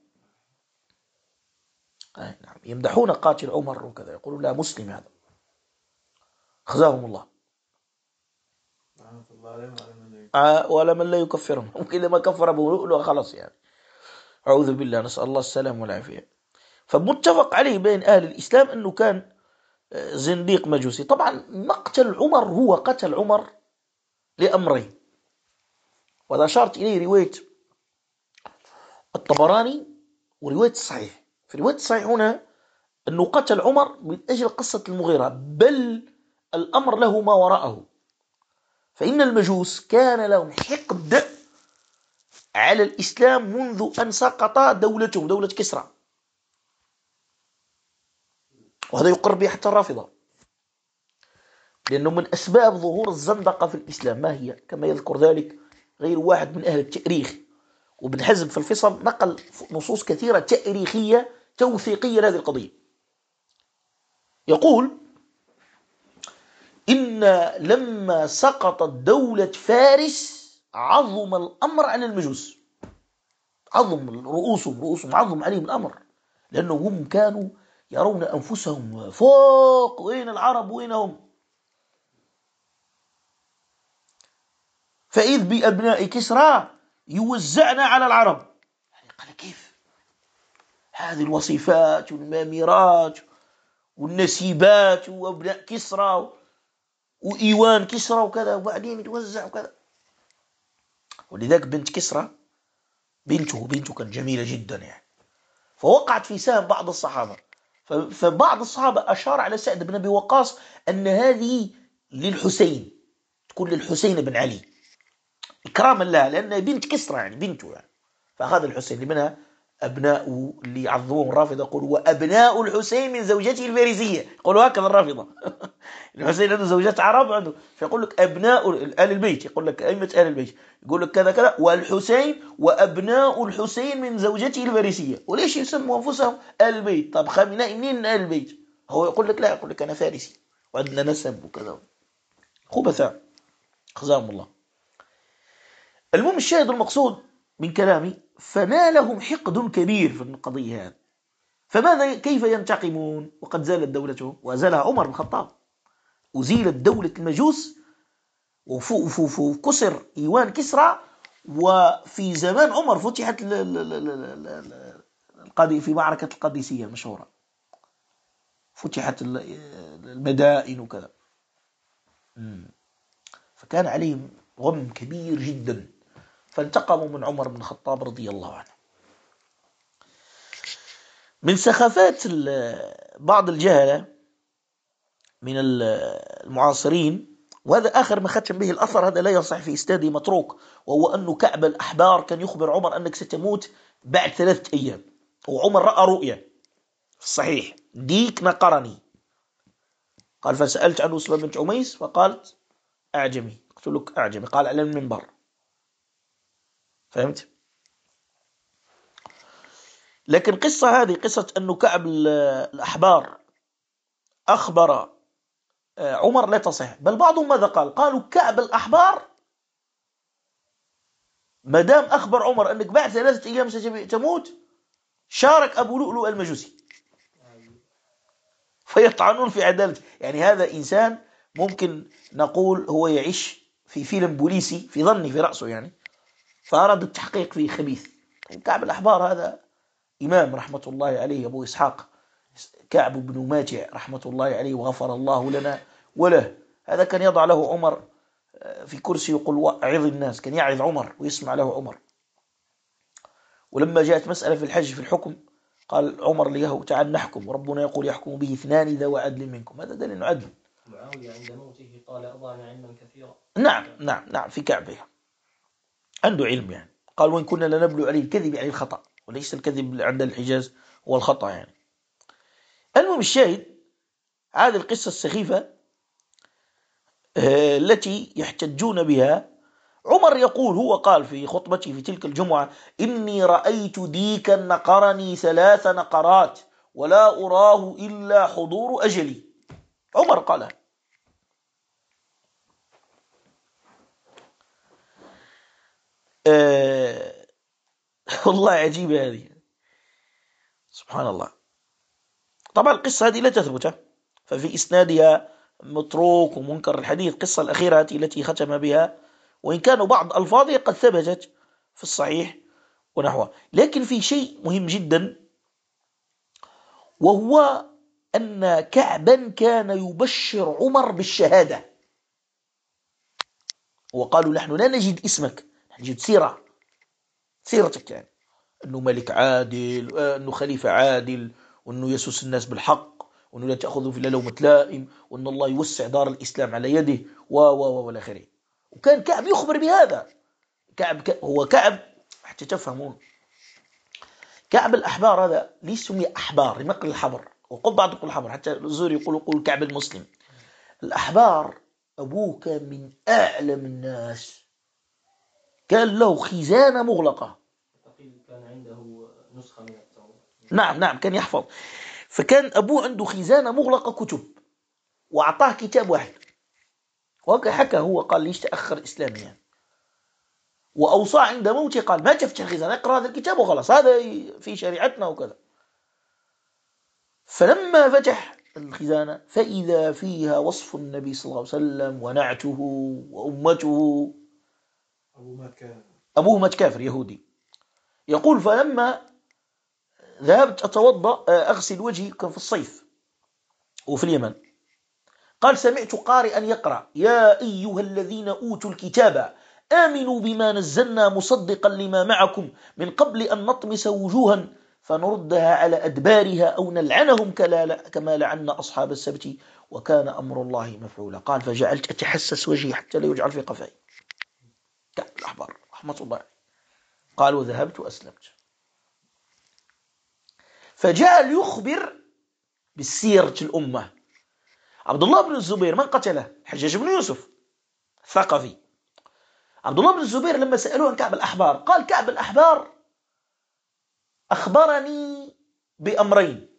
نعم، يمدحون قاتل عمر وكذا، يقولون لا مسلم هذا، خزاهم الله. ولا من لا يكفرهم، ممكن لما كفر أبو لؤلؤ خلاص يعني، أعوذ بالله، نسأل الله السلام والعافية. فمتفق عليه بين أهل الإسلام أنه كان زنديق مجوسي. طبعا مقتل عمر، هو قتل عمر لأمرين، وهذا أشارت إليه رواية الطبراني ورواية الصحيح. في رواية الصحيح هنا أنه قتل عمر من أجل قصة المغيرة، بل الأمر له ما وراءه. فإن المجوس كان لهم حقد على الإسلام منذ أن سقط دولتهم، دولة كسرى، وهذا يقر به حتى الرافضة، لأنه من أسباب ظهور الزندقة في الإسلام ما هي؟ كما يذكر ذلك غير واحد من أهل التاريخ، وابن حزم في الفصل نقل نصوص كثيرة تاريخية توثيقية لهذه القضية. يقول إن لما سقطت دولة فارس عظم الأمر على المجوس، عظم رؤوسهم عظم عليهم الأمر، لأنهم كانوا يرون أنفسهم فوق، وين العرب وينهم؟ فإذ بأبناء كسرى يوزعنا على العرب. يعني قال كيف هذه الوصيفات والماميرات والنسيبات وأبناء كسرى وإيوان كسرى وكذا، وبعدين يتوزع وكذا. ولذلك بنت كسرى بنته كانت جميلة جدا يعني، فوقعت في سهم بعض الصحابة. فبعض الصحابة أشار على سعد بن أبي وقاص أن هذه للحسين، تكون للحسين بن علي إكراما لها، لأنها بنت كسرى يعني بنته يعني. فأخذ الحسين منها أبناء اللي يعظمون الرافضة، يقولوا وأبناء الحسين من زوجته الفارسية، يقولوا هكذا الرافضة. الحسين عنده زوجات عرب عنده، فيقول لك أبناء آل البيت، يقول لك أئمة آل البيت، يقول لك كذا كذا، والحسين وأبناء الحسين من زوجته الفارسية. وليش يسموا أنفسهم آل البيت؟ طب خامنائي منين آل البيت؟ هو يقول لك لا، يقول لك أنا فارسي وعندنا نسب وكذا، خبثاء خزاهم الله. المهم الشاهد المقصود من كلامي، فنالهم حقد كبير في القضية هذه. فماذا كيف ينتقمون وقد زالت دولتهم وأزالها عمر بن الخطاب، أزيلت دولة المجوس وكسر إيوان كسرى، وفي زمان عمر فتحت في معركة القادسية المشهورة، فتحت المدائن وكذا. فكان عليهم غم كبير جدا، فانتقموا من عمر بن الخطاب رضي الله عنه. من سخافات بعض الجهلة من المعاصرين، وهذا آخر ما ختم به الأثر، هذا لا يصح في إسناده متروك، وهو أن كعب الأحبار كان يخبر عمر أنك ستموت بعد 3 أيام، وعمر رأى رؤيا صحيح ديك نقرني. قال فسألت عنه أسماء بنت عميس فقالت أعجمي، قلت لك أعجمي، قال على المنبر. فهمت؟ لكن هذه قصة أنه كعب الأحبار أخبر عمر لا تصح، بل بعضهم ماذا قالوا كعب الأحبار مدام أخبر عمر أنك بعد 3 أيام ستموت، شارك أبو لؤلؤ المجوسي، فيطعنون في عدالته. يعني هذا إنسان ممكن نقول هو يعيش في فيلم بوليسي في ظني في رأسه يعني، فأراد التحقيق فيه خبيث. كعب الأحبار هذا إمام رحمة الله عليه، أبو إسحاق كعب بن ماجع رحمة الله عليه وغفر الله لنا وله. هذا كان يضع له عمر في كرسي يقول وعظ الناس، كان يعظ عمر ويسمع له عمر. ولما جاءت مسألة في الحج في الحكم قال عمر له تعال نحكم، وربنا يقول يحكم به 2 ذوي عدل منكم. هذا دليل عدل. معاوية عند موته قال أضعنا علما كثيرا. نعم في كعبه عنده علم يعني. قال وإن كنا لنبلو عليه الكذب يعني الخطأ، وليس الكذب عند الحجاز هو الخطأ يعني. المهم الشاهد هذه القصة السخيفة التي يحتجون بها. عمر يقول هو قال في خطبته في تلك الجمعة إني رأيت ديكا نقرني 3 نقرات ولا أراه إلا حضور أجلي. عمر قالها. والله عجيبة هذه سبحان الله. طبعا القصة هذه لا تثبت، ففي إسنادها متروك ومنكر الحديث. القصة الأخيرة التي ختم بها وإن كانوا بعض ألفاظها قد ثبتت في الصحيح ونحوه، لكن في شيء مهم جدا، وهو أن كعبا كان يبشر عمر بالشهادة. وقالوا نحن لا نجد اسمك، نجد سيرتك يعني أنه ملك عادل، أنه خليفة عادل، وأنه يسوس الناس بالحق، وأنه لا تأخذه في لومة لائم، وأن الله يوسع دار الإسلام على يده والى آخره. وكان كعب يخبر بهذا. هو كعب حتى تفهمون، كعب الأحبار هذا ليس سمي أحبار لنقل الحبر، وقل بعض يقول الحبر، حتى الزهري يقول كعب المسلم. الأحبار أبوه كان من أعلم الناس، كان له خزانة مغلقة. كان عنده نسخة من التوراة. نعم كان يحفظ. فكان أبوه عنده خزانة مغلقة كتب، وأعطاه كتاب واحد. وحكى هو قال ليش تأخر إسلاميا يعني. وأوصى عند موته قال ما تفتح الخزانة، اقرأ هذا الكتاب وخلاص، هذا في شريعتنا وكذا. فلما فتح الخزانة فإذا فيها وصف النبي صلى الله عليه وسلم ونعته وأمته. أبوه مات كافر يهودي. يقول فلما ذهبت أتوضأ أغسل وجهي، كان في الصيف وفي اليمن، قال سمعت قارئا يقرأ يا أيها الذين أوتوا الكتاب آمنوا بما نزلنا مصدقا لما معكم من قبل أن نطمس وجوها فنردها على أدبارها أو نلعنهم كما لعنا أصحاب السبت وكان أمر الله مفعولا. قال فجعلت أتحسس وجهي حتى لا يجعل في قفاي. كعب الأحبار رحمة الله. قال وذهبت وأسلمت. فجعل يخبر بالسيرة الأمة. عبد الله بن الزبير من قتله؟ الحجاج بن يوسف الثقفي. عبد الله بن الزبير لما سألوه عن كعب الأحبار قال كعب الأحبار أخبرني بأمرين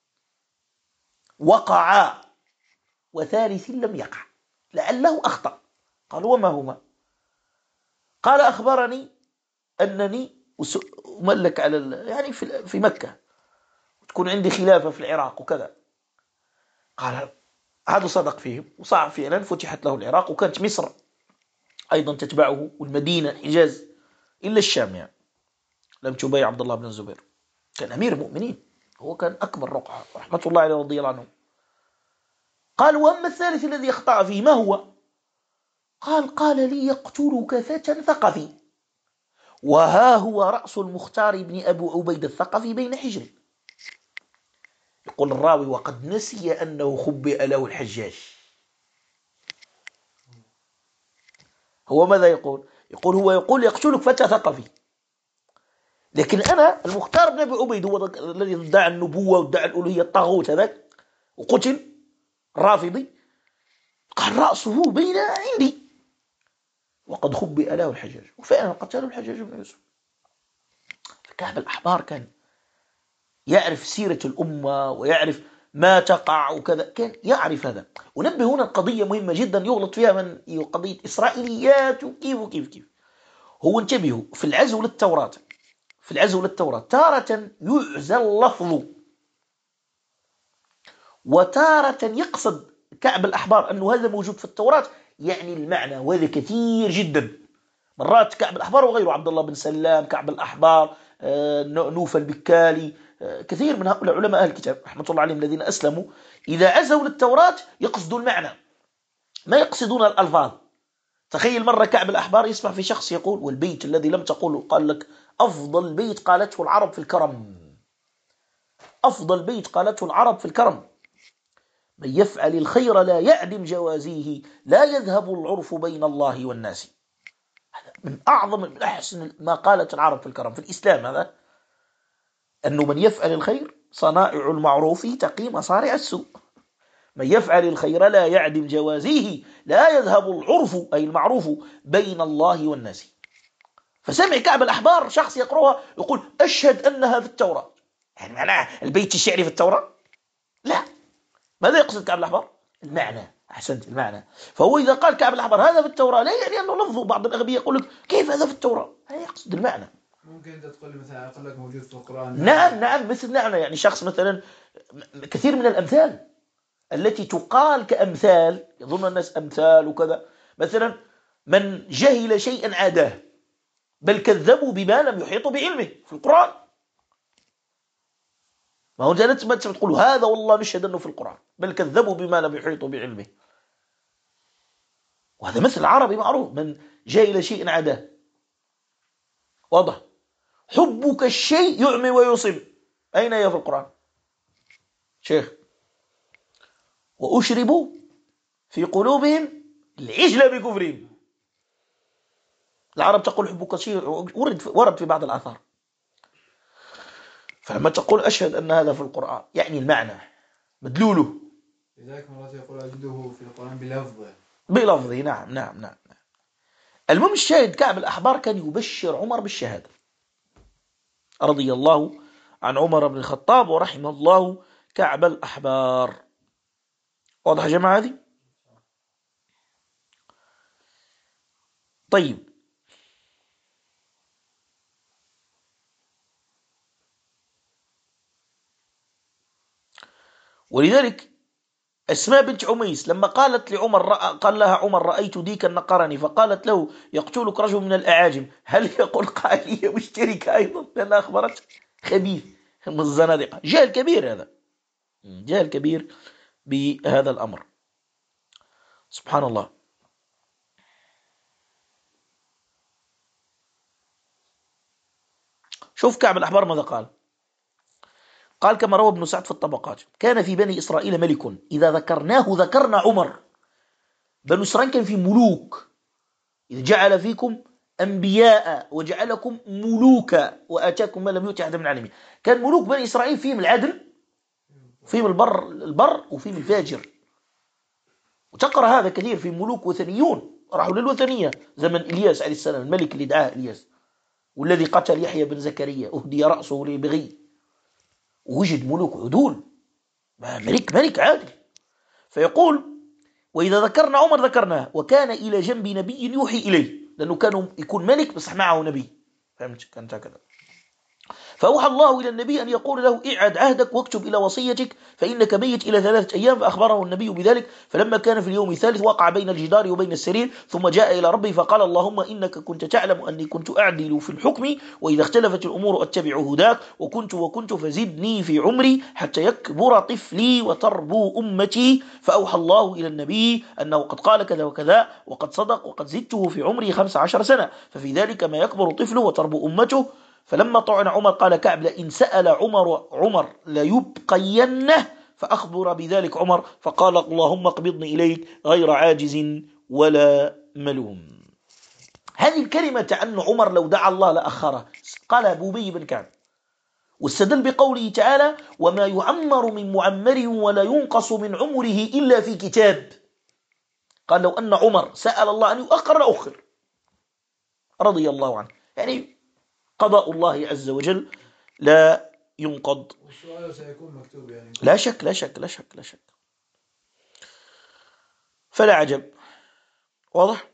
وقعا وثالث لم يقع لعله أخطأ. قال وما هما؟ قال أخبرني أنني أملك على يعني في مكة وتكون عندي خلافة في العراق وكذا. قال هذا صدق فيهم وصعب فعلا، فتحت له العراق وكانت مصر أيضا تتبعه والمدينة الحجاز إلا الشام يعني لم تبايع عبد الله بن الزبير. كان أمير المؤمنين، هو كان أكبر رقعة رحمة الله عليه رضي الله عنه. قال وأما الثالث الذي يخطأ فيه ما هو؟ قال لي يقتلك فتى ثقفي وها هو رأس المختار بن أبو عبيد الثقفي بين حجري. يقول الراوي وقد نسي أنه خبئ له الحجاج. هو ماذا يقول؟ هو يقول يقتلك فتى ثقفي، لكن أنا المختار بن أبي عبيد هو الذي ادعى النبوة وادعى الألوهية الطاغوت هذاك وقتل الرافضي، قال رأسه بين عندي وقد خبئ له الحجاج، وفعلا قتله الحجاج بن يوسف. كعب الأحبار كان يعرف سيرة الأمة ويعرف ما تقع وكذا، كان يعرف هذا. ونبه هنا القضية مهمة جدا يغلط فيها من قضية إسرائيليات وكيف هو انتبهوا في العزو للتوراة تارة يعزى اللفظ وتارة يقصد كعب الأحبار أنه هذا موجود في التوراة يعني المعنى، وهذا كثير جدا. مرات كعب الأحبار وغيره، عبد الله بن سلام، كعب الأحبار، نوفل بكالي، كثير من هؤلاء علماء أهل الكتاب رحمة الله عليهم الذين أسلموا إذا عزوا للتوراة يقصدوا المعنى ما يقصدون الألفاظ. تخيل مرة كعب الأحبار يسمع في شخص يقول: والبيت الذي لم تقوله، قال لك: أفضل بيت قالته العرب في الكرم. أفضل بيت قالته العرب في الكرم: من يفعل الخير لا يعدم جوازيه، لا يذهب العرف بين الله والناس. هذا من أعظم من أحسن ما قالت العرب في الكرم في الإسلام، هذا أنه من يفعل الخير صنائع المعروف تقي مصارع السوء. من يفعل الخير لا يعدم جوازيه، لا يذهب العرف أي المعروف بين الله والناس. فسمع كعب الأحبار شخص يقرأها يقول: أشهد أنها في التوراة. يعني معناه البيت الشعري في التوراة؟ لا. ماذا يقصد كعب الأحبار؟ المعنى. أحسنت، المعنى. فهو إذا قال كعب الأحبار هذا في التوراة لا يعني أنه لفظه. بعض الأغبياء يقول لك: كيف هذا في التوراة؟ هذا يقصد المعنى. ممكن أنت تقول مثلا أقول لك موجود في القرآن. نعم مثل معنى، يعني شخص مثلا كثير من الأمثال التي تقال كأمثال يظن الناس أمثال وكذا، مثلا: من جهل شيئا عاداه، بل كذبوا بما لم يحيطوا بعلمه، في القرآن. ما هو جالت ما تقول هذا والله نشهد أنه في القرآن، بل كذبوا بما لم يحيطوا بعلمه. وهذا مثل عربي معروف: من جهل شيئا عاداه. واضح؟ حبك الشيء يعمي ويصم، أين هي في القرآن؟ شيخ: وأشربوا في قلوبهم العجل بكفرهم. العرب تقول حبك الشيء، ورد في بعض الآثار. فلما تقول أشهد أن هذا في القرآن يعني المعنى مدلوله. لذلك مرات يقول أجده في القرآن بلفظه. بلفظه، نعم. المهم الشاهد كعب الأحبار كان يبشر عمر بالشهادة رضي الله عن عمر بن الخطاب ورحمه الله كعب الأحبار. واضح يا جماعة هذه؟ طيب، ولذلك أسماء بنت عميس لما قالت لعمر قال لها عمر: رأيت ديكا نقرني، فقالت له: يقتلك رجل من الأعاجم، هل يقول قال هي مشتركة أيضا؟ لأنها أخبرت خبيث من الزنادقة. جهل كبير، هذا جهل كبير بهذا الأمر. سبحان الله. شوف كعب الأحبار ماذا قال كما روى ابن سعد في الطبقات: كان في بني إسرائيل ملك إذا ذكرناه ذكرنا عمر. بنو إسرائيل كان في ملوك: إذ جعل فيكم أنبياء وجعلكم ملوكا وآتاكم ما لم يؤت أحد من العالمين. كان ملوك بني إسرائيل فيهم العدل، فيهم البر وفيهم الفاجر. وتقرأ هذا كثير في ملوك وثنيون راحوا للوثنية زمن إلياس عليه السلام، الملك اللي دعاه إلياس والذي قتل يحيى بن زكريا أهدي رأسه لبغي. ووجد ملوك عدول، ملك عادل. فيقول: وإذا ذكرنا عمر ذكرناه، وكان إلى جنب نبي يوحي إليه، لأنه كان يكون ملك بس معه نبي. فهمت؟ كانت هكذا. فأوحى الله إلى النبي أن يقول له: اعد عهدك واكتب إلى وصيتك فإنك ميت إلى 3 أيام. فأخبره النبي بذلك. فلما كان في اليوم الثالث وقع بين الجدار وبين السرير، ثم جاء إلى ربه فقال: اللهم إنك كنت تعلم أني كنت أعدل في الحكم، وإذا اختلفت الأمور أتبع هداك، وكنت فزدني في عمري حتى يكبر طفلي وتربو أمتي. فأوحى الله إلى النبي أنه قد قال كذا وكذا، وقد صدق، وقد زدته في عمري 15 سنة، ففي ذلك ما يكبر طفله وتربو أمته. فلما طعن عمر قال كعب: لئن سأل عمر ليبقينه. فأخبر بذلك عمر فقال: اللهم اقبضني إليك غير عاجز ولا ملوم. هذه الكلمة أن عمر لو دعا الله لأخره، قال أبي بن كعب، واستدل بقوله تعالى: وما يعمر من معمر ولا ينقص من عمره إلا في كتاب. قال لو أن عمر سأل الله أن يؤخر لأخر رضي الله عنه. يعني قضاء الله عز وجل لا ينقض. والسؤال سيكون مكتوب يعني. لا شك. فلا عجب. واضح؟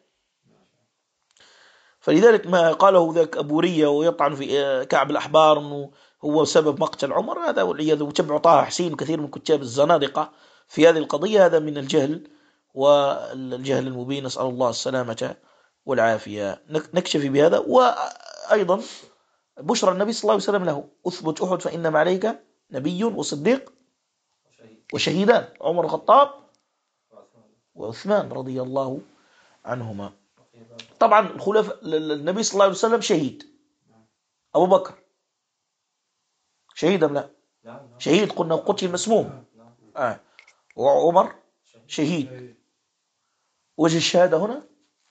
فلذلك ما قاله ذاك أبو رية ويطعن في كعب الأحبار أنه هو سبب مقتل عمر، هذا والعياذ. وتبع طه حسين وكثير من كتاب الزنادقة في هذه القضية. هذا من الجهل والجهل المبين، نسأل الله السلامة والعافية. نكتفي بهذا. وأيضا بشرى النبي صلى الله عليه وسلم له: أثبت أحد فإنما عليك نبي وصديق وشهيدان، عمر الخطاب وعثمان رضي الله عنهما. طبعا الخلفاء النبي صلى الله عليه وسلم شهيد. أبو بكر شهيد أم لا؟ شهيد، قلنا قتل مسموم. وعمر شهيد. وجه الشهادة هنا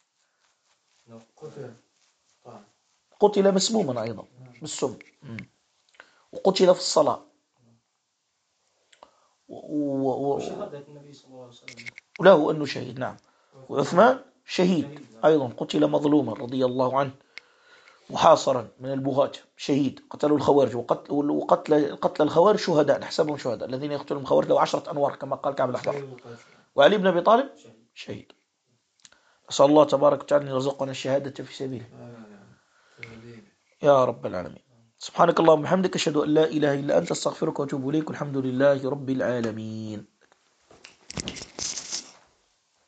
قتل مسموما أيضا بالسم، وقتل في الصلاة. وشهادة النبي صلى الله عليه وسلم وله أنه شهيد. نعم. وعثمان شهيد أيضا، قتل مظلوما رضي الله عنه، محاصرا من البغاة، شهيد. قتلوا الخوارج، وقتل الخوارج شهداء، نحسبهم شهداء. الذين يقتلون الخوارج له 10 أنوار كما قال كعب الأحبار. وعلي بن أبي طالب شهيد. أسأل الله تبارك وتعالى أن يرزقنا الشهادة في سبيله يا رب العالمين. سبحانك اللهم وبحمدك، أشهد أن لا إله إلا أنت، أستغفرك وأتوب إليك. الحمد لله رب العالمين.